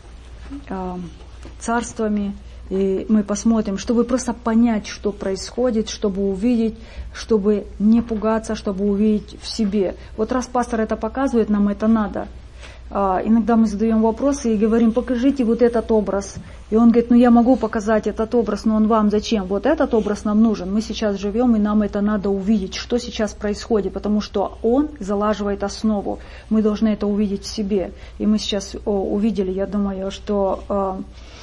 царствами. И мы посмотрим, чтобы просто понять, что происходит, чтобы увидеть, чтобы не пугаться, чтобы увидеть в себе. Вот раз пастор это показывает, нам это надо. Иногда мы задаем вопросы и говорим, покажите вот этот образ. И он говорит, ну я могу показать этот образ, но он вам зачем? Вот этот образ нам нужен. Мы сейчас живем, и нам это надо увидеть, что сейчас происходит, потому что он залаживает основу. Мы должны это увидеть в себе. И мы сейчас о, увидели, я думаю, что... Э,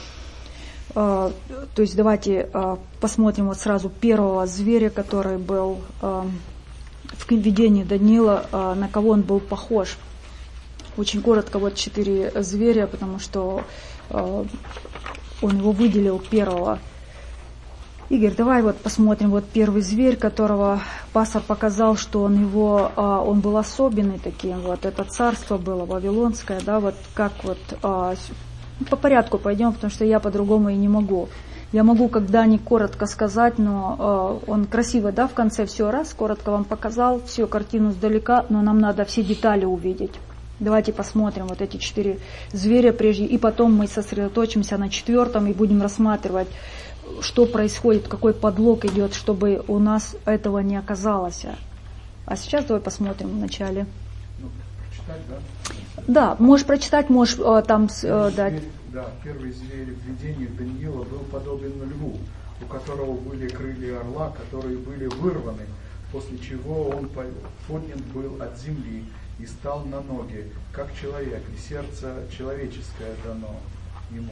э, то есть давайте э, посмотрим вот сразу первого зверя, который был э, в видении Даниила, э, на кого он был похож. Очень коротко, вот четыре зверя, потому что э, он его выделил первого. Игорь, давай вот посмотрим, вот первый зверь, которого пастор показал, что он его, э, он был особенный таким, вот это царство было вавилонское, да, вот как вот, э, по порядку пойдем, потому что я по-другому и не могу. Я могу когда-нибудь коротко сказать, но э, он красиво, да, в конце все раз, коротко вам показал, всю картину сдалека, но нам надо все детали увидеть. Давайте посмотрим вот эти четыре зверя прежде, и потом мы сосредоточимся на четвертом и будем рассматривать, что происходит, какой подлог идет, чтобы у нас этого не оказалось. А сейчас давай посмотрим вначале. Ну, прочитать, да? Да, можешь прочитать, можешь э, там э, дать. Зверь, да, первый зверь в видении Даниила был подобен льву, у которого были крылья орла, которые были вырваны, после чего он поднят был от земли и стал на ноги, как человек, и сердце человеческое дано ему.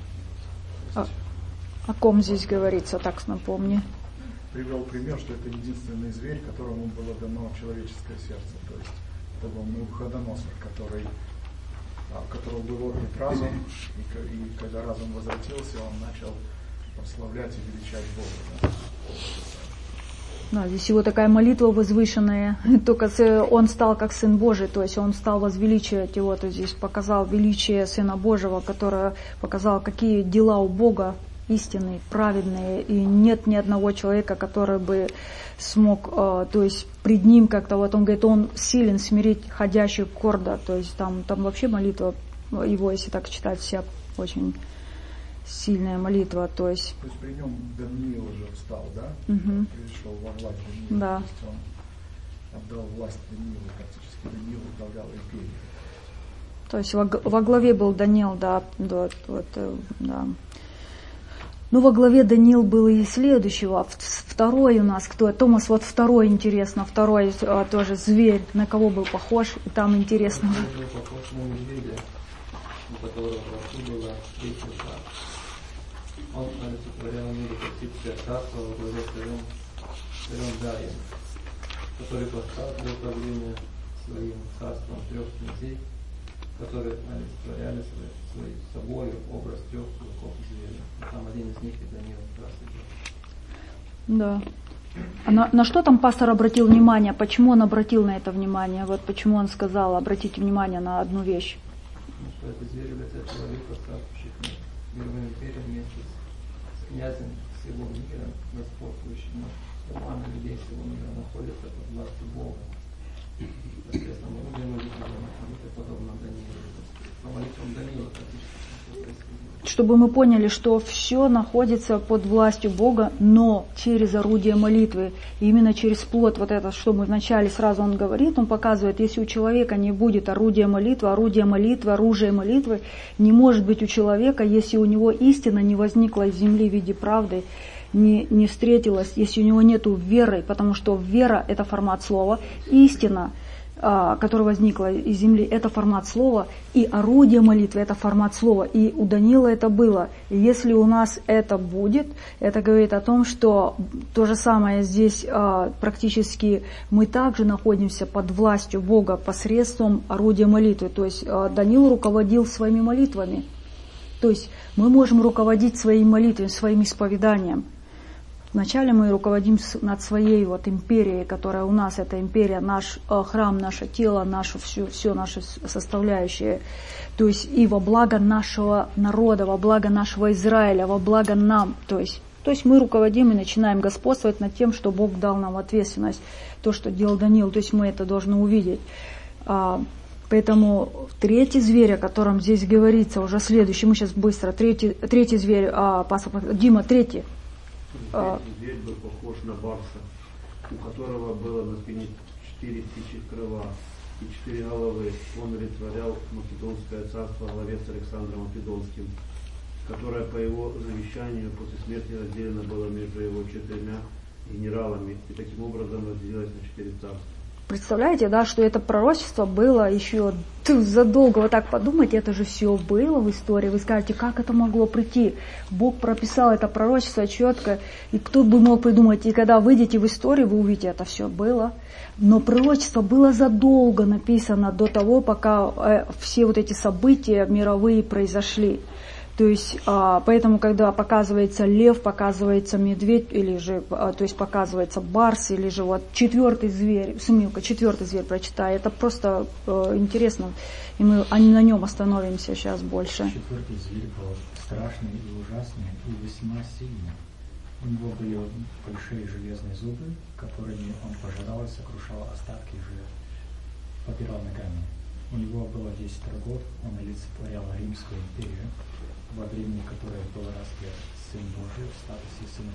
А, о ком здесь говорится, так напомни. Привел пример, что это единственный зверь, которому было дано человеческое сердце. То есть это был Навуходоносор, который, у которого был отнят разум, и, и когда разум возвратился, он начал прославлять и величать Бога. Да, здесь его такая молитва возвышенная, только он стал как Сын Божий, то есть он стал возвеличивать его, то есть здесь показал величие Сына Божьего, который показал, какие дела у Бога истинные, праведные, и нет ни одного человека, который бы смог, то есть пред ним как-то, вот он говорит, он силен смирить ходящих гордо, то есть там, там вообще молитва его, если так читать, вся очень... сильная молитва, то есть... То есть при нем Даниил уже встал, да? Угу. Пришел во власть Даниила. Да. То есть он отдал власть Даниилу, практически Даниил управлял империей. То есть во, во главе был Даниил, да, да, вот, да. Ну, во главе Даниил был и следующего. Второй у нас, кто? Томас, вот второй интересно, второй а, тоже зверь, на кого был похож, и там интересно. Он был похож на медведя, у которого в рту было три часа. Он олицетворял миротворческое царство во главе своем, своем Дарьем, который поставил для управления своим царством трех князей, которые олицетворяли своей собой образ трех клыков зверя. Там один из них и Даниил как раз идет. Да. А на, на что там пастор обратил внимание? Почему он обратил на это внимание? Вот почему он сказал, обратите внимание на одну вещь. Ну, что это зверь является человека, статусщик мировой империи вместе с князем всего мира, господствующим над умами людей всего мира, находится под властью Бога. Соответственно, мы будем молиться, это подобно Даниилу. По молитвам Даниила практически все происходит. чтобы мы поняли, что все находится под властью Бога, но через орудие молитвы, и именно через плод, вот это, что мы вначале сразу он говорит, он показывает, если у человека не будет орудия молитвы, орудие молитвы, оружие молитвы, не может быть у человека, если у него истина не возникла из земли в виде правды, не, не встретилась, если у него нету веры, потому что вера – это формат слова, истина, которая возникла из земли, это формат слова, и орудие молитвы, это формат слова. И у Даниила это было. И если у нас это будет, это говорит о том, что то же самое здесь практически мы также находимся под властью Бога посредством орудия молитвы. То есть Даниил руководил своими молитвами. То есть мы можем руководить своей молитвой, своим исповеданием. Вначале мы руководим над своей вот империей, которая у нас, эта империя, наш э, храм, наше тело, наше все, все наши составляющие. То есть и во благо нашего народа, во благо нашего Израиля, во благо нам. То есть, то есть мы руководим и начинаем господствовать над тем, что Бог дал нам ответственность, то, что делал Даниил. То есть мы это должны увидеть. А, поэтому третий зверь, о котором здесь говорится, уже следующий, мы сейчас быстро, третий, третий зверь, а, пастор, Дима, третий. Третий зверь был похож на барса, у которого было на спине четыре птичьих крыла и четыре головы. Он олицетворял Македонское царство во главе с Александром Македонским, которое по его завещанию после смерти разделено было между его четырьмя генералами и таким образом разделилось на четыре царства. Представляете, да, что это пророчество было еще задолго, вот так подумать, это же все было в истории. Вы скажете, как это могло прийти? Бог прописал это пророчество четко, и кто бы мог придумать, и когда выйдете в историю, вы увидите, это все было. Но пророчество было задолго написано до того, пока э, все вот эти события мировые произошли. То есть, а, поэтому, когда показывается лев, показывается медведь, или же, а, то есть показывается барс, или же вот четвертый зверь, Сумилка, четвертый зверь прочитай, это просто а, интересно, и мы а не на нем остановимся сейчас больше. Четвертый зверь был страшный и ужасный, и весьма сильный. У него были большие железные зубы, которыми он пожирал и сокрушал остатки же, попирал ногами. У него было десять рогов, он олицетворял Римскую империю, во времени, которое был распят Сын Божий в статусе Сына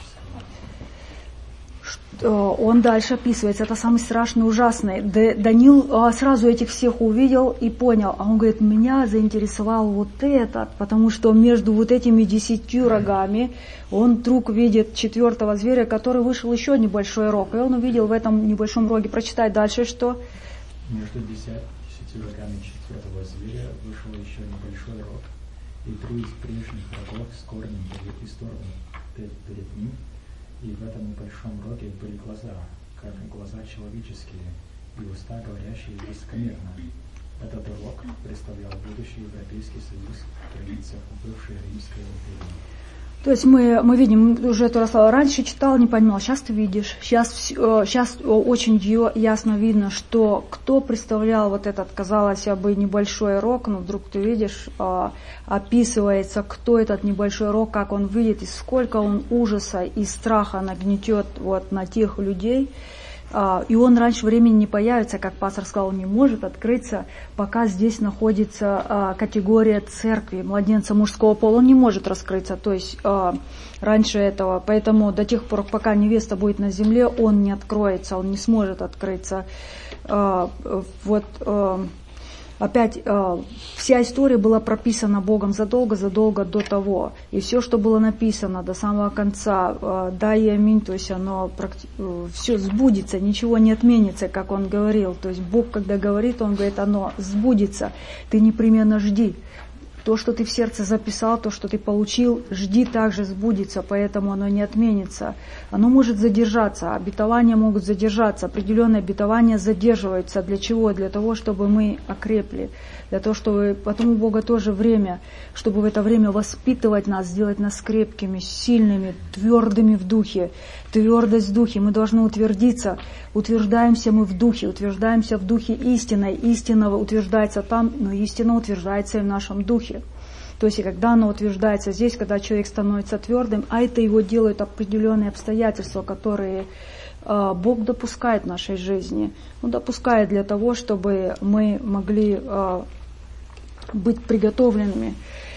Человеческого. Он дальше описывается, это самый страшный, ужасный. Даниил сразу этих всех увидел и понял, а он говорит, меня заинтересовал вот этот, потому что между вот этими десятью рогами он вдруг видит четвертого зверя, который вышел еще небольшой рог, и он увидел в этом небольшом роге. Прочитай дальше, что? Между десятью рогами четвертого зверя вышел еще небольшой рог, и три из прежних рогов с корнем были исторгнуты перед ним, и в этом небольшом роге были глаза, как глаза человеческие, и уста, говорящие высокомерно. Этот рог представлял будущий Европейский Союз в границах бывшей Римской империи. То есть мы, мы видим, уже это рассказал, раньше читал, не понимал, сейчас ты видишь, сейчас, сейчас очень ясно видно, что кто представлял вот этот, казалось бы, небольшой рог, но вдруг ты видишь, описывается, кто этот небольшой рог, как он выйдет, и сколько он ужаса и страха нагнетет вот на тех людей. И он раньше времени не появится, как пастор сказал, не может открыться, пока здесь находится категория церкви, младенца мужского пола, он не может раскрыться, то есть раньше этого. Поэтому до тех пор, пока невеста будет на земле, он не откроется, он не сможет открыться. Вот опять вся история была прописана Богом задолго-задолго до того. И все, что было написано до самого конца, да и аминь, то есть оно все сбудется, ничего не отменится, как он говорил. То есть Бог, когда говорит, он говорит, оно сбудется. Ты непременно жди. То, что ты в сердце записал, то, что ты получил, жди, также сбудется, поэтому оно не отменится. Оно может задержаться, обетования могут задержаться, определенные обетования задерживаются. Для чего? Для того, чтобы мы окрепли. Для того, чтобы, потом у Бога тоже время, чтобы в это время воспитывать нас, сделать нас крепкими, сильными, твердыми в духе. Твердость в духе. Мы должны утвердиться. Утверждаемся мы в духе, утверждаемся в духе истиной. Истина утверждается там, но истина утверждается и в нашем духе. То есть, и когда она утверждается здесь, когда человек становится твердым, а это его делают определенные обстоятельства, которые э, Бог допускает в нашей жизни. Он допускает для того, чтобы мы могли э, быть приготовленными.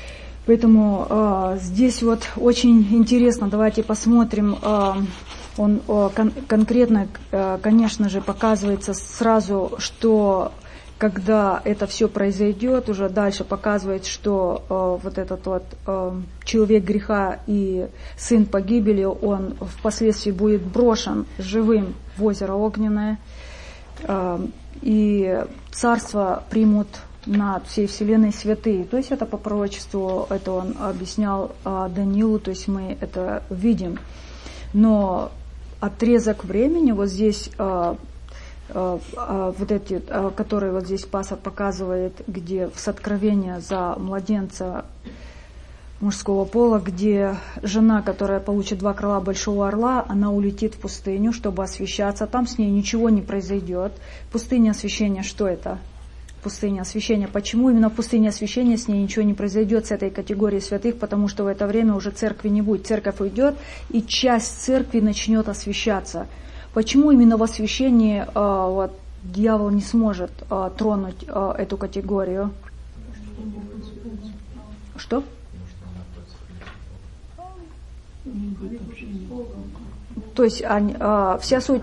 Поэтому э, здесь вот очень интересно, давайте посмотрим, э, он э, кон- конкретно, э, конечно же, показывается сразу, что когда это все произойдет, уже дальше показывает, что э, вот этот вот э, человек греха и сын погибели, он впоследствии будет брошен живым в озеро Огненное, э, и царство примут над всей вселенной святые. То есть это по пророчеству, это он объяснял э, Даниилу, то есть мы это видим. Но отрезок времени вот здесь, э, э, э, вот эти, э, которые вот здесь пастор показывает, где с откровения за младенца мужского пола, где жена, которая получит два крыла большого орла, она улетит в пустыню, чтобы освящаться. Там с ней ничего не произойдет. Пустыня освящения, что это? Пустыня освящения. Почему именно в пустыне освящения с ней ничего не произойдет с этой категорией святых? Потому что в это время уже церкви не будет. Церковь уйдет, и часть церкви начнет освящаться. Почему именно в освящении э, вот, дьявол не сможет э, тронуть э, эту категорию? Что? То есть они, э, вся суть...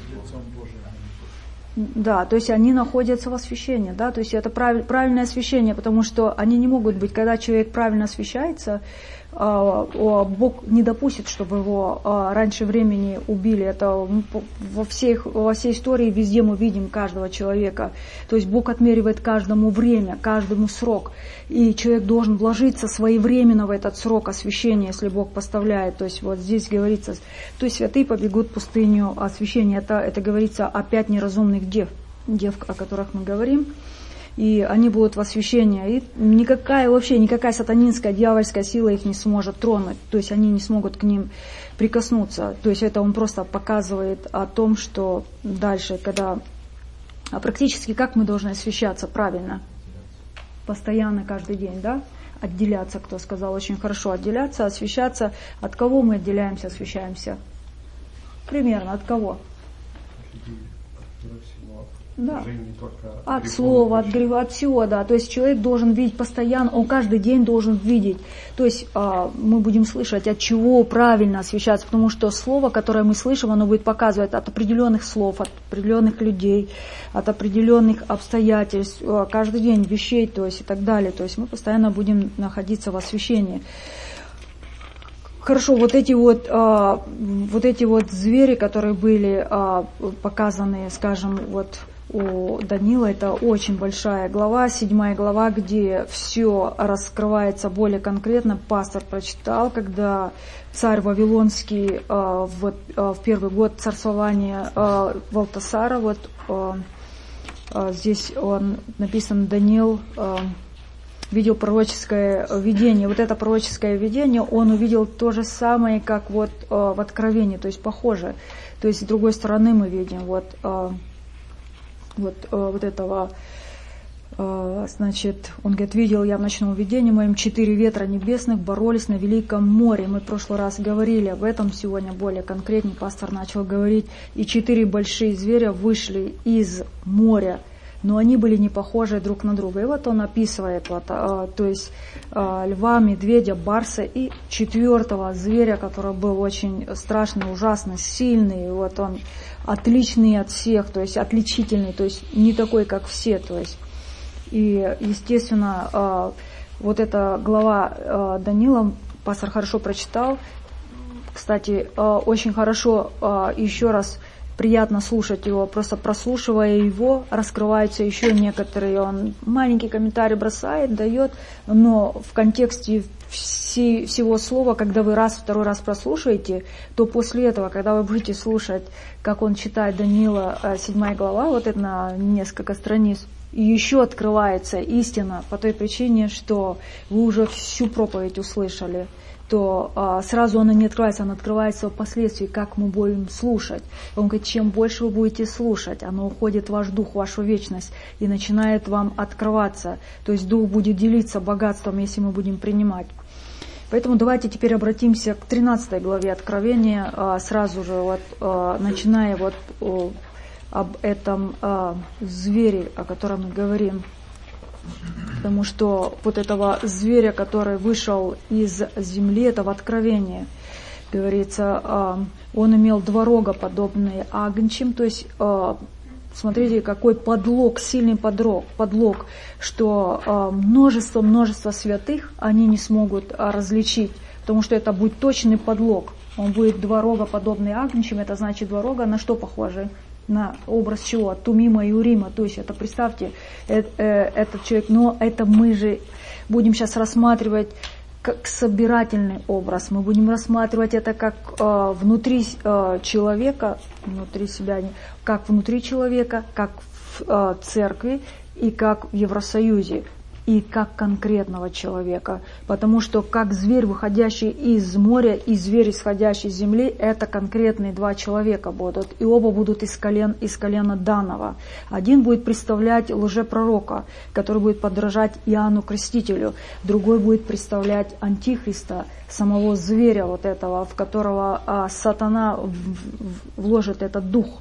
Да, то есть они находятся в освящении, да, то есть это прав, правильное освящение, потому что они не могут быть, когда человек правильно освящается, э, Бог не допустит, чтобы его э, раньше времени убили. Это во всей, во всей истории везде мы видим каждого человека. То есть Бог отмеривает каждому время, каждому срок. И человек должен вложиться своевременно в этот срок освящения, если Бог поставляет. То есть вот здесь говорится, то есть святые побегут в пустыню освящения. Это, это говорится о пять неразумных дев, дев, о которых мы говорим. И они будут в освящении. И никакая вообще, никакая сатанинская, дьявольская сила их не сможет тронуть. То есть они не смогут к ним прикоснуться. То есть это он просто показывает о том, что дальше, когда... А практически как мы должны освящаться правильно? Постоянно, каждый день, да? Отделяться, кто сказал, очень хорошо отделяться, освящаться. От кого мы отделяемся, освящаемся? Примерно от кого? Да. От слова, от греха, от всего, да. То есть человек должен видеть постоянно, он каждый день должен видеть. То есть а, мы будем слышать, от чего правильно освящаться, потому что слово, которое мы слышим, оно будет показывать от определенных слов, от определенных людей, от определенных обстоятельств, каждый день вещей, то есть и так далее. То есть мы постоянно будем находиться в освящении. Хорошо, вот эти вот, а, вот эти вот звери, которые были а, показаны, скажем, вот у Даниила, это очень большая глава, седьмая глава, где все раскрывается более конкретно. Пастор прочитал, когда царь Вавилонский а, вот, а, в первый год царствования а, Валтасара, вот а, а, здесь он написан, Даниил а, видел пророческое видение. Вот это пророческое видение он увидел то же самое, как вот э, в Откровении, то есть похоже. То есть с другой стороны мы видим вот, э, вот, э, вот этого, э, значит, он говорит, видел я в ночном видении моем четыре ветра небесных боролись на великом море. Мы в прошлый раз говорили об этом, сегодня более конкретнее пастор начал говорить. И четыре большие зверя вышли из моря, но они были не похожи друг на друга. И вот он описывает, вот, а, то есть а, льва, медведя, барса и четвертого зверя, который был очень страшный, ужасный, сильный. Вот он отличный от всех, то есть отличительный, то есть не такой, как все. То есть. И, естественно, а, вот эта глава а, Даниила, пастор хорошо прочитал. Кстати, а, очень хорошо а, еще раз приятно слушать его, просто прослушивая его, раскрываются еще некоторые, он маленький комментарий бросает, дает, но в контексте все, всего слова, когда вы раз, второй раз прослушаете, то после этого, когда вы будете слушать, как он читает Даниила, седьмая глава, вот это на несколько страниц, и еще открывается истина по той причине, что вы уже всю проповедь услышали, то а, сразу она не открывается, она открывается впоследствии, как мы будем слушать. Он говорит, чем больше вы будете слушать, оно уходит в ваш дух, в вашу вечность, и начинает вам открываться. То есть дух будет делиться богатством, если мы будем принимать. Поэтому давайте теперь обратимся к тринадцатой главе Откровения, а, сразу же, вот, а, начиная вот о, об этом а, звере, о котором мы говорим. Потому что вот этого зверя, который вышел из земли, это в Откровении, говорится, он имел два рога, подобные агнчим, то есть смотрите, какой подлог, сильный подлог, подлог что множество-множество святых они не смогут различить, потому что это будет точный подлог. Он будет два рога, подобные агнчим, это значит два рога, на что похожи? На образ чего? Тумима и Урима. То есть это, представьте, это, э, этот человек, но это мы же будем сейчас рассматривать как собирательный образ. Мы будем рассматривать это как э, внутри э, человека, внутри себя, как внутри человека, как в э, церкви и как в Евросоюзе. И как конкретного человека, потому что как зверь, выходящий из моря, и зверь, исходящий из земли, это конкретные два человека будут, и оба будут из колен, из колена Данова. Один будет представлять лжепророка, который будет подражать Иоанну Крестителю, другой будет представлять Антихриста, самого зверя вот этого, в которого а, сатана в, в, вложит этот дух.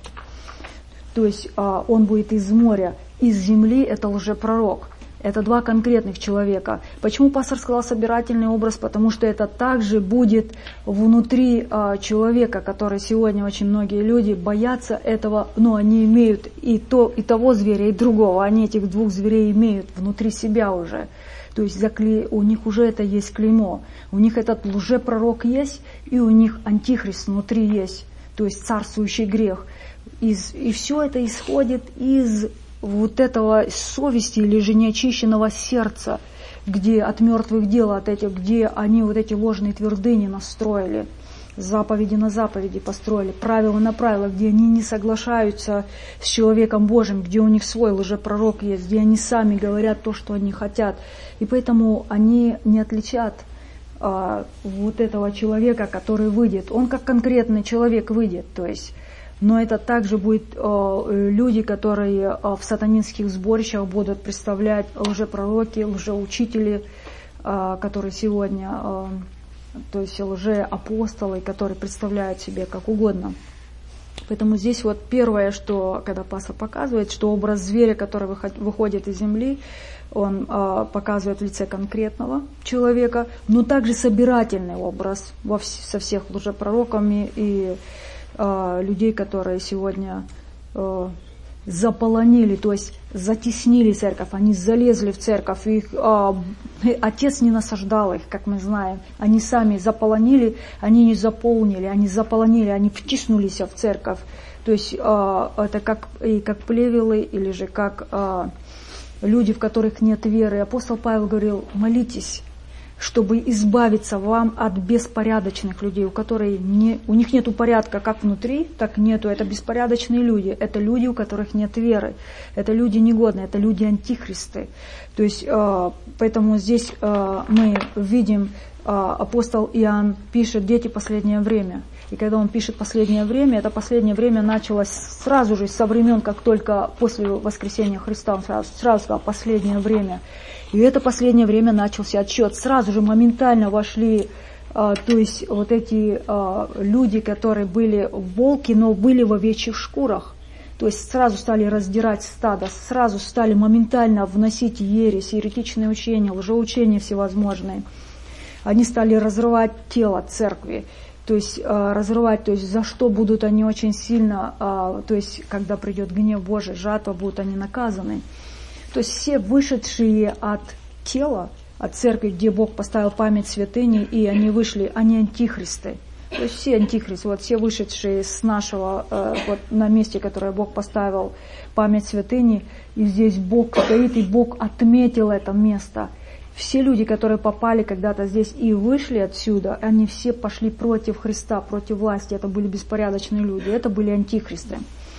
То есть а, он будет из моря, из земли это лжепророк. Это два конкретных человека. Почему пастор сказал собирательный образ? Потому что это также будет внутри а, человека, который сегодня очень многие люди боятся этого, но они имеют и, то, и того зверя, и другого. Они этих двух зверей имеют внутри себя уже. То есть закле... у них уже это есть клеймо. У них этот лжепророк есть, и у них антихрист внутри есть. То есть царствующий грех. Из... И все это исходит из вот этого совести или же неочищенного сердца, где от мертвых дел, от этих, где они вот эти ложные твердыни настроили, заповеди на заповеди построили, правила на правила, где они не соглашаются с человеком Божьим, где у них свой лжепророк есть, где они сами говорят то, что они хотят. И поэтому они не отличат а, вот этого человека, который выйдет. Он как конкретный человек выйдет, то есть. Но это также будут э, люди, которые э, в сатанинских сборищах будут представлять лжепророки, лжеучители, э, которые сегодня, э, то есть лжеапостолы, которые представляют себе как угодно. Поэтому здесь вот первое, что, когда пастор показывает, что образ зверя, который выходит из земли, он э, показывает в лице конкретного человека, но также собирательный образ во вс- со всех лжепророками и людей, которые сегодня э, заполонили, то есть затеснили церковь, они залезли в церковь, их э, отец не насаждал их, как мы знаем, они сами заполонили, они не заполнили, они заполонили, они втиснулись в церковь, то есть э, это как, и как плевелы, или же как э, люди, в которых нет веры. Апостол Павел говорил, молитесь, чтобы избавиться вам от беспорядочных людей, у которых не, у них нет порядка как внутри, так нету. Это беспорядочные люди, это люди, у которых нет веры, это люди негодные, это люди антихристы. То есть, э, поэтому здесь э, мы видим, э, апостол Иоанн пишет «Дети, последнее время». И когда он пишет «последнее время», это последнее время началось сразу же, со времен, как только после воскресения Христа, он сразу, сразу сказал «последнее время». И это последнее время начался отсчет. Сразу же моментально вошли, а, то есть вот эти а, люди, которые были волки, но были в овечьих шкурах. То есть сразу стали раздирать стадо, сразу стали моментально вносить ересь, еретичные учения, лжеучения всевозможные. Они стали разрывать тело церкви. То есть а, разрывать, то есть за что будут они очень сильно, а, то есть когда придет гнев Божий, жатва, будут они наказаны. То есть все вышедшие от тела, от церкви, где Бог поставил память святыни, и они вышли, они антихристы. То есть все антихристы, вот все вышедшие с нашего, э, вот на месте, которое Бог поставил память святыни, и здесь Бог стоит, и Бог отметил это место. Все люди, которые попали когда-то здесь и вышли отсюда, они все пошли против Христа, против власти. Это были беспорядочные люди, это были антихристы.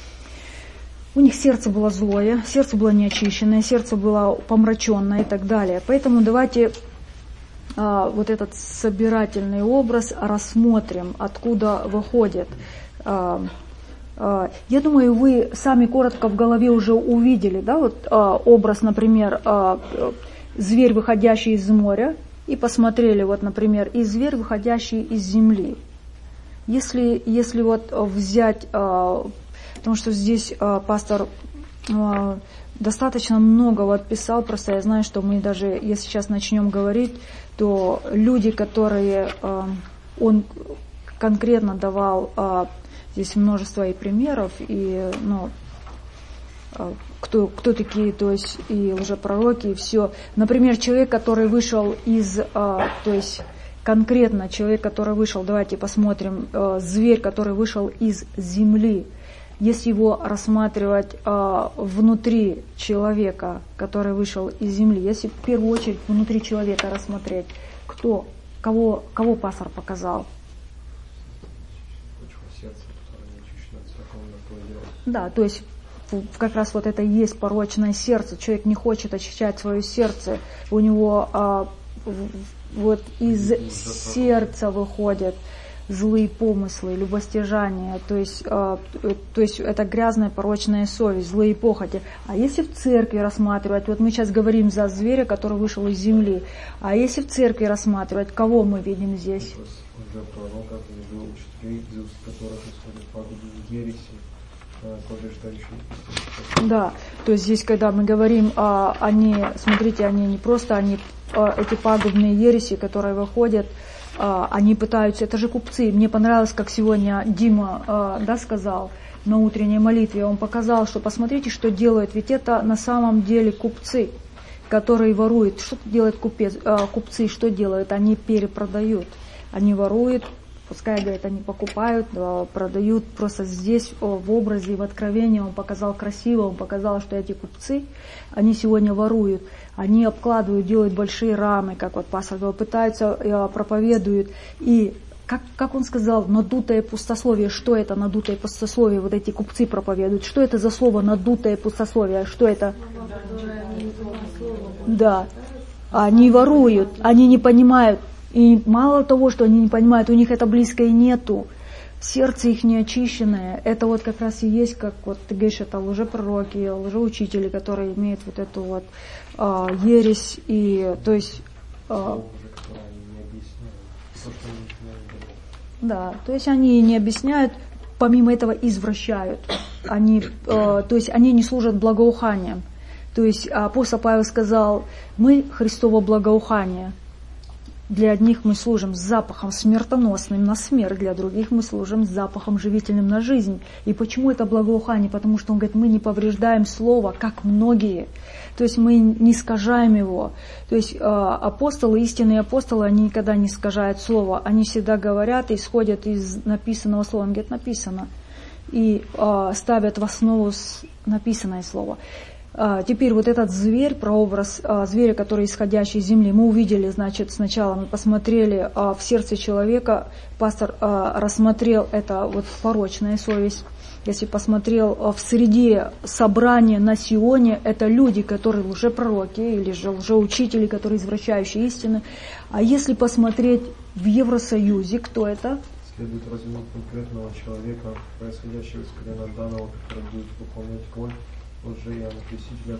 У них сердце было злое, сердце было неочищенное, сердце было помраченное и так далее. Поэтому давайте а, вот этот собирательный образ рассмотрим, откуда выходит. А, а, я думаю, вы сами коротко в голове уже увидели, да, вот а, образ, например, а, зверь, выходящий из моря, и посмотрели, вот, например, и зверь, выходящий из земли. Если, если вот взять... А, Потому что здесь э, пастор э, достаточно много вот писал, просто я знаю, что мы даже, если сейчас начнем говорить, то люди, которые э, он конкретно давал, э, здесь множество и примеров, и, ну, э, кто, кто такие, то есть и лжепророки, и все. Например, человек, который вышел из, э, то есть конкретно человек, который вышел, давайте посмотрим, э, зверь, который вышел из земли, если его рассматривать э, внутри человека, который вышел из земли, если в первую очередь внутри человека рассмотреть, кто, кого, кого пастор показал? Да, то есть как раз вот это и есть порочное сердце. Человек не хочет очищать свое сердце, у него э, вот из сердца выходят злые помыслы, любостяжание, то есть, э, то есть это грязная порочная совесть, злые похоти. А если в церкви рассматривать, вот мы сейчас говорим за зверя, который вышел из земли, а если в церкви рассматривать, кого мы видим здесь? Да, то есть здесь, когда мы говорим, а, они, смотрите, они не просто, они, а, эти пагубные ереси, которые выходят, а, они пытаются, это же купцы. Мне понравилось, как сегодня Дима, а, да, сказал на утренней молитве, он показал, что посмотрите, что делают, ведь это на самом деле купцы, которые воруют. Что делают купец, а, купцы, что делают? Они перепродают, они воруют. Пускай, говорит, они покупают, продают. Просто здесь в образе, в откровении он показал красиво, он показал, что эти купцы, они сегодня воруют, они обкладывают, делают большие рамы, как вот пастор говорил, пытаются, проповедуют. И, как, как он сказал, надутое пустословие. Что это надутое пустословие? Вот эти купцы проповедуют. Что это за слово надутое пустословие? Что это? Да. Они воруют, они не понимают. И мало того, что они не понимают, у них это близко и нету. Сердце их не очищенное. Это вот как раз и есть, как вот ты говоришь, это лжепророки, лжеучители, которые имеют вот эту вот а, ересь. И, то есть, а, да, то есть они не объясняют, помимо этого извращают. Они, а, то есть они не служат благоуханием. То есть апостол Павел сказал, мы Христово благоухание. Для одних мы служим с запахом смертоносным на смерть, для других мы служим с запахом живительным на жизнь. И почему это благоухание? Потому что он говорит, мы не повреждаем слово, как многие. То есть мы не искажаем его. То есть апостолы, истинные апостолы, они никогда не искажают слово. Они всегда говорят и исходят из написанного слова. Он говорит, написано. И ставят в основу написанное слово. А, теперь вот этот зверь, прообраз а, зверя, который исходящий из земли, мы увидели, значит, сначала мы посмотрели а, в сердце человека, пастор а, рассмотрел это вот порочная совесть. Если посмотрел а, в среде собрания на Сионе, это люди, которые лжепророки или же лжеучители, которые извращающие истины. А если посмотреть в Евросоюзе, кто это? Следует разуметь конкретного человека, происходящего из колена данного, который будет выполнять роль уже Иоанна Крестителя,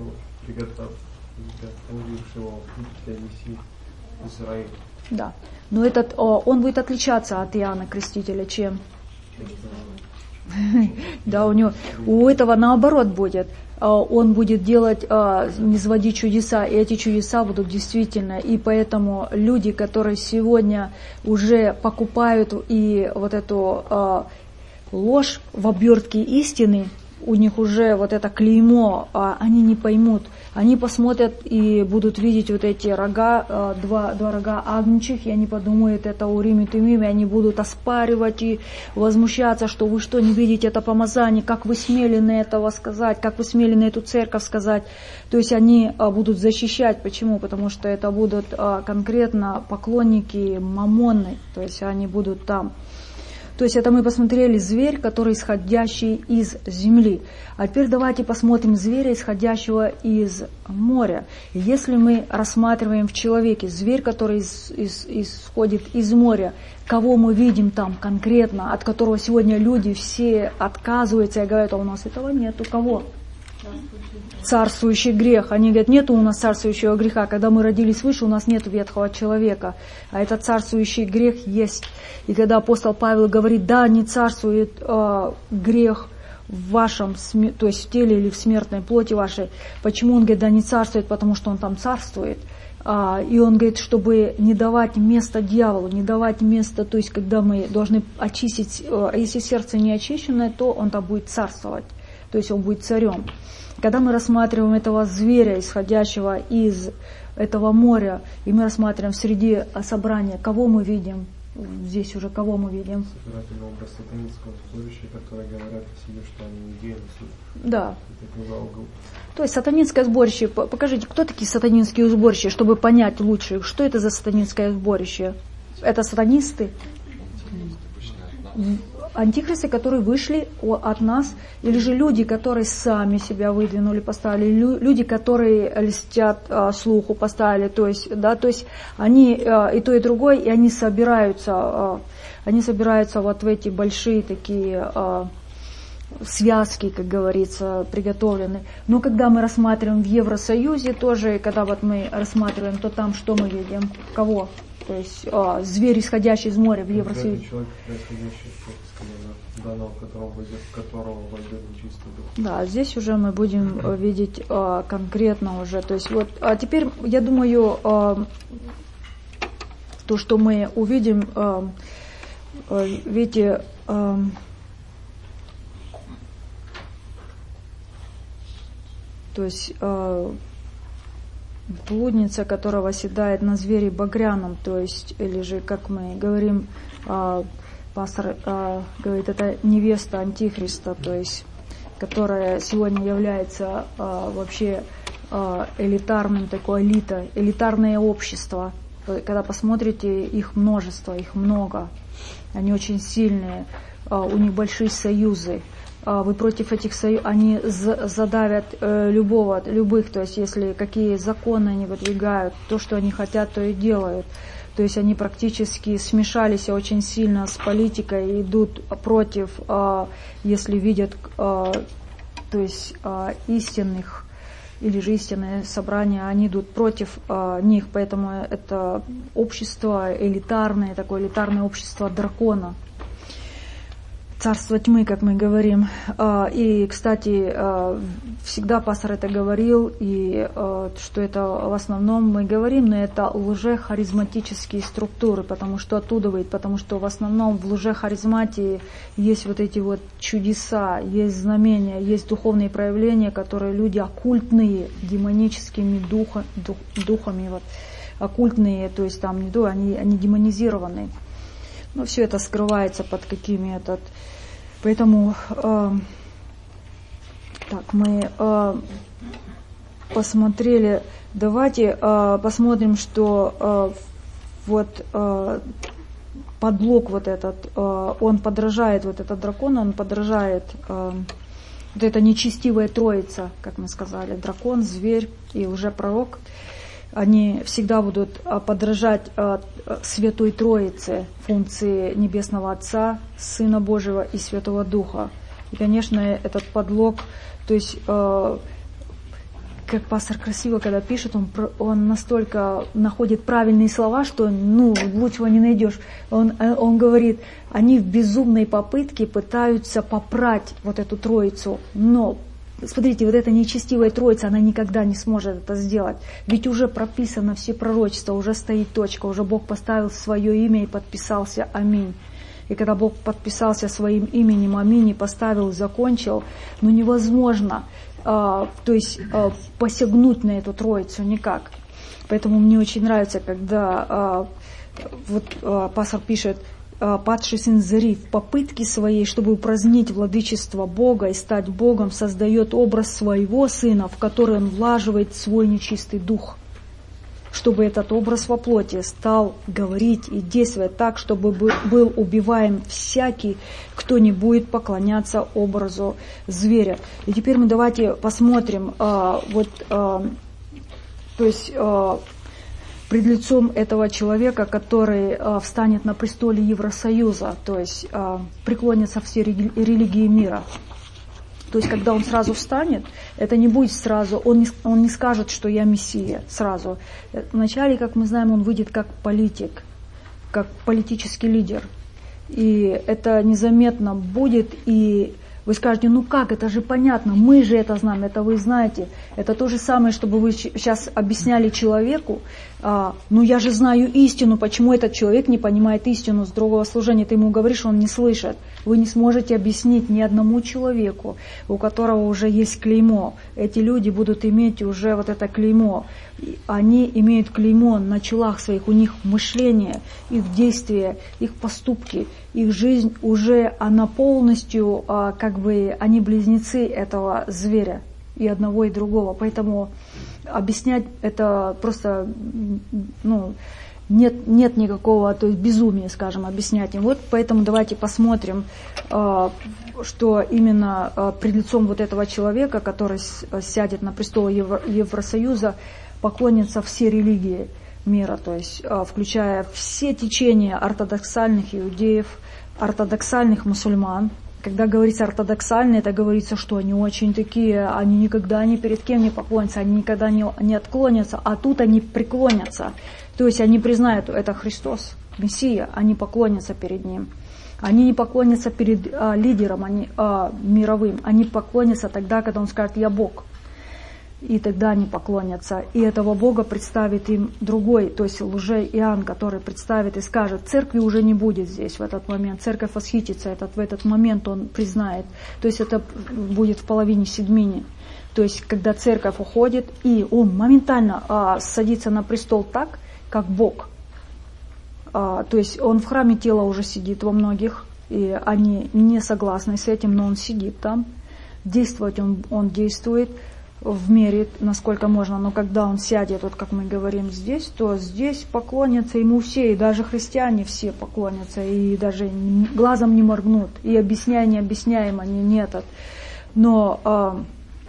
приготовившего путь для Мессии Израиля. Да, но этот, он будет отличаться от Иоанна Крестителя чем? Да, у него, у этого наоборот будет. Он будет делать, низводить чудеса, и эти чудеса будут действительно. И поэтому люди, которые сегодня уже покупают и вот эту ложь в обертке истины, у них уже вот это клеймо, они не поймут. Они посмотрят и будут видеть вот эти рога, два, два рога агнчих, и они подумают, это Урим и Тумим, и они будут оспаривать и возмущаться, что вы что, не видите это помазание, как вы смели на этого сказать, как вы смели на эту церковь сказать. То есть они будут защищать. Почему? Потому что это будут конкретно поклонники Мамонны, то есть они будут там. То есть это мы посмотрели зверь, который исходящий из земли. А теперь давайте посмотрим зверя, исходящего из моря. Если мы рассматриваем в человеке зверь, который из, из, исходит из моря, кого мы видим там конкретно, от которого сегодня люди все отказываются и говорят, а у нас этого нет, у кого? Царствующий грех. Они говорят, нет у нас царствующего греха. Когда мы родились свыше, у нас нет ветхого человека. А этот царствующий грех есть. И когда апостол Павел говорит, да, не царствует э, грех в вашем, то есть в теле или в смертной плоти вашей. Почему он говорит, да не царствует, потому что он там царствует. И он говорит, чтобы не давать место дьяволу, не давать место, то есть когда мы должны очистить, если сердце не очищенное, то он там будет царствовать, то есть он будет царем. Когда мы рассматриваем этого зверя, исходящего из этого моря, и мы рассматриваем среди собрания, кого мы видим, здесь уже кого мы видим? Собирательный образ сатанинского сборища, которые говорят о себе, что они идеи несут. Да. То есть сатанинское сборище, покажите, кто такие сатанинские сборища, чтобы понять лучше, что это за сатанинское сборище? Это сатанисты? Антихристы, которые вышли от нас, или же люди, которые сами себя выдвинули, поставили, люди, которые льстят а, слуху, поставили, то есть, да, то есть они а, и то, и другое, и они собираются, а, они собираются вот в эти большие такие а, связки, как говорится, приготовлены. Но когда мы рассматриваем в Евросоюзе тоже, когда вот мы рассматриваем, то там что мы видим? Кого? То есть а, зверь, исходящий из моря в Евросоюзе. Человек, происходящий из данного, которого войдет, которого войдет нечистый дух. Да, здесь уже мы будем mm-hmm. видеть а, конкретно уже. То есть вот, а теперь я думаю, а, то, что мы увидим, а, а, видите, а, то есть а, блудница, которая восседает на звере багряном, то есть, или же, как мы говорим, а, пастор а, говорит, это невеста Антихриста, то есть, которая сегодня является а, вообще а, элитарным, такой элита, элитарное общество. Когда посмотрите, их множество, их много, они очень сильные, а, у них большие союзы. Вы против этих союзов, они задавят э, любого, любых, то есть если какие законы они выдвигают, то, что они хотят, то и делают. То есть они практически смешались очень сильно с политикой и идут против, э, если видят, э, то есть э, истинных, или же истинные собрания, они идут против э, них, поэтому это общество элитарное, такое элитарное общество дракона. Царство тьмы, как мы говорим. И, кстати, всегда пастор это говорил, и что это в основном мы говорим, но это лжехаризматические структуры, потому что оттуда выйдет, потому что в основном в лжехаризматии есть вот эти вот чудеса, есть знамения, есть духовные проявления, которые люди оккультные, демоническими духа, дух, духами, вот, оккультные, то есть там не дух, они, они демонизированы. Но все это скрывается под какими этот. Поэтому э, так мы э, посмотрели. Давайте э, посмотрим, что э, вот э, подлог вот этот, э, он подражает, вот этот дракон, он подражает, э, вот эта нечестивая троица, как мы сказали, дракон, зверь и лжепророк. Они всегда будут подражать Святой Троице, функции Небесного Отца, Сына Божьего и Святого Духа. И, конечно, этот подлог, то есть, как пастор красиво, когда пишет, он, он настолько находит правильные слова, что ну, лучшего не найдешь. Он, он говорит, они в безумной попытке пытаются попрать вот эту Троицу, но смотрите, вот эта нечестивая троица, она никогда не сможет это сделать. Ведь уже прописано все пророчества, уже стоит точка, уже Бог поставил свое имя и подписался «Аминь». И когда Бог подписался своим именем «Аминь» и поставил, и закончил, ну невозможно, э, то есть э, посягнуть на эту троицу никак. Поэтому мне очень нравится, когда э, вот э, пастор пишет, падший сын Зари в попытке своей, чтобы упразднить владычество Бога и стать Богом, создает образ своего сына, в который он влаживает свой нечистый дух, чтобы этот образ во плоти стал говорить и действовать так, чтобы был убиваем всякий, кто не будет поклоняться образу зверя. И теперь мы давайте посмотрим, а, вот, а, то есть а, пред лицом этого человека, который а, встанет на престоле Евросоюза, то есть а, преклонятся все религии мира. То есть, когда он сразу встанет, это не будет сразу, он не, он не скажет, что я Мессия сразу. Вначале, как мы знаем, он выйдет как политик, как политический лидер. И это незаметно будет, и Вы скажете, ну как, это же понятно, мы же это знаем, это вы знаете. Это то же самое, чтобы вы сейчас объясняли человеку, а, ну я же знаю истину, почему этот человек не понимает истину с другого служения. Ты ему говоришь, он не слышит. Вы не сможете объяснить ни одному человеку, у которого уже есть клеймо. Эти люди будут иметь уже вот это клеймо. Они имеют клеймо на челах своих, у них мышление, их действия, их поступки, их жизнь уже, она полностью, как бы, они близнецы этого зверя, и одного, и другого. Поэтому объяснять это просто, ну, нет, нет никакого, то есть безумия, скажем, объяснять им. Вот поэтому давайте посмотрим, что именно пред лицом вот этого человека, который сядет на престол Евросоюза, поклонятся все религии мира, то есть включая все течения ортодоксальных иудеев, ортодоксальных мусульман. Когда говорится ортодоксальные, это говорится, что они очень такие, они никогда ни перед кем не поклонятся, они никогда не, не отклонятся, а тут они преклонятся. То есть они признают, это Христос, Мессия, они поклонятся перед Ним. Они не поклонятся перед а, лидером они, а, мировым, они поклонятся тогда, когда Он скажет «Я Бог». И тогда они поклонятся. И этого Бога представит им другой, то есть лже-Иоанн, который представит и скажет, церкви уже не будет здесь в этот момент, церковь восхитится, этот, в этот момент он признает. То есть это будет в половине седьмини. То есть когда церковь уходит, и он моментально а, садится на престол так, как Бог. А, то есть он в храме тела уже сидит во многих, и они не согласны с этим, но он сидит там. Действовать он, он действует в мере, насколько можно, но когда он сядет, вот как мы говорим здесь, то здесь поклонятся ему все, и даже христиане все поклонятся, и даже глазом не моргнут, и объясняя необъясняемо, не, не этот. Но э,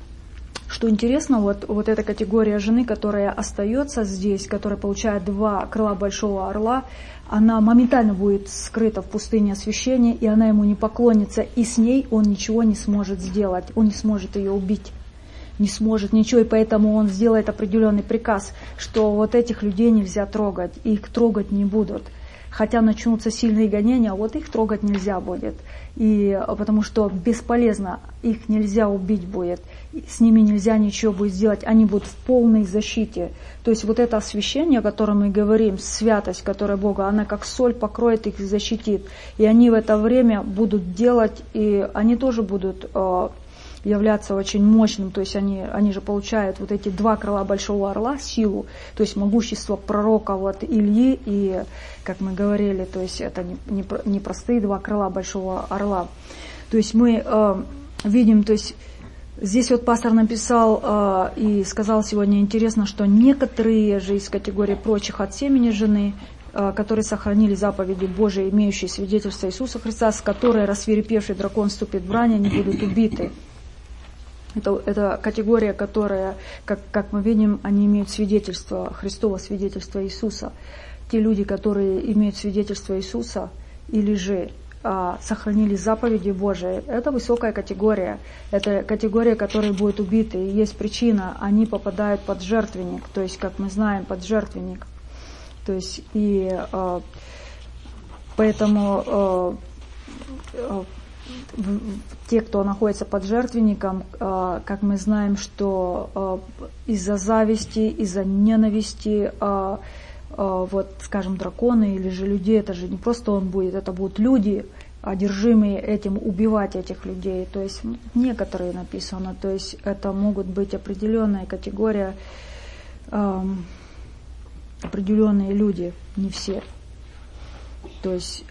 что интересно, вот, вот эта категория жены, которая остается здесь, которая получает два крыла большого орла, она моментально будет скрыта в пустыне освящения, и она ему не поклонится, и с ней он ничего не сможет сделать, он не сможет ее убить. Не сможет ничего, и поэтому он сделает определенный приказ, что вот этих людей нельзя трогать, их трогать не будут. Хотя начнутся сильные гонения, а вот их трогать нельзя будет. И, потому что бесполезно, их нельзя убить будет, с ними нельзя ничего будет сделать, они будут в полной защите. То есть вот это освящение, о котором мы говорим, святость, которая Бога, она как соль покроет их и защитит. И они в это время будут делать, и они тоже будут являться очень мощным, то есть они, они же получают вот эти два крыла большого орла, силу, то есть могущество пророка вот Ильи, и, как мы говорили, то есть это не, не, не простые два крыла большого орла. То есть мы э, видим, то есть здесь вот пастор написал э, и сказал сегодня интересно, что некоторые же из категории прочих от семени жены, э, которые сохранили заповеди Божии, имеющие свидетельство Иисуса Христа, с которой рассвирепевший дракон вступит в брань, они будут убиты. Это, это категория, которая, как, как мы видим, они имеют свидетельство, Христово свидетельство Иисуса. Те люди, которые имеют свидетельство Иисуса или же а, сохранили заповеди Божии, это высокая категория. Это категория, которая будет убита. И есть причина, они попадают под жертвенник, то есть, как мы знаем, под жертвенник. То есть, и а, поэтому а, а, те, кто находится под жертвенником, как мы знаем, что из-за зависти, из-за ненависти, вот, скажем, драконы или же людей, это же не просто он будет, это будут люди, одержимые этим, убивать этих людей. То есть некоторые написано, то есть это могут быть определенная категория, определенные люди, не все. То есть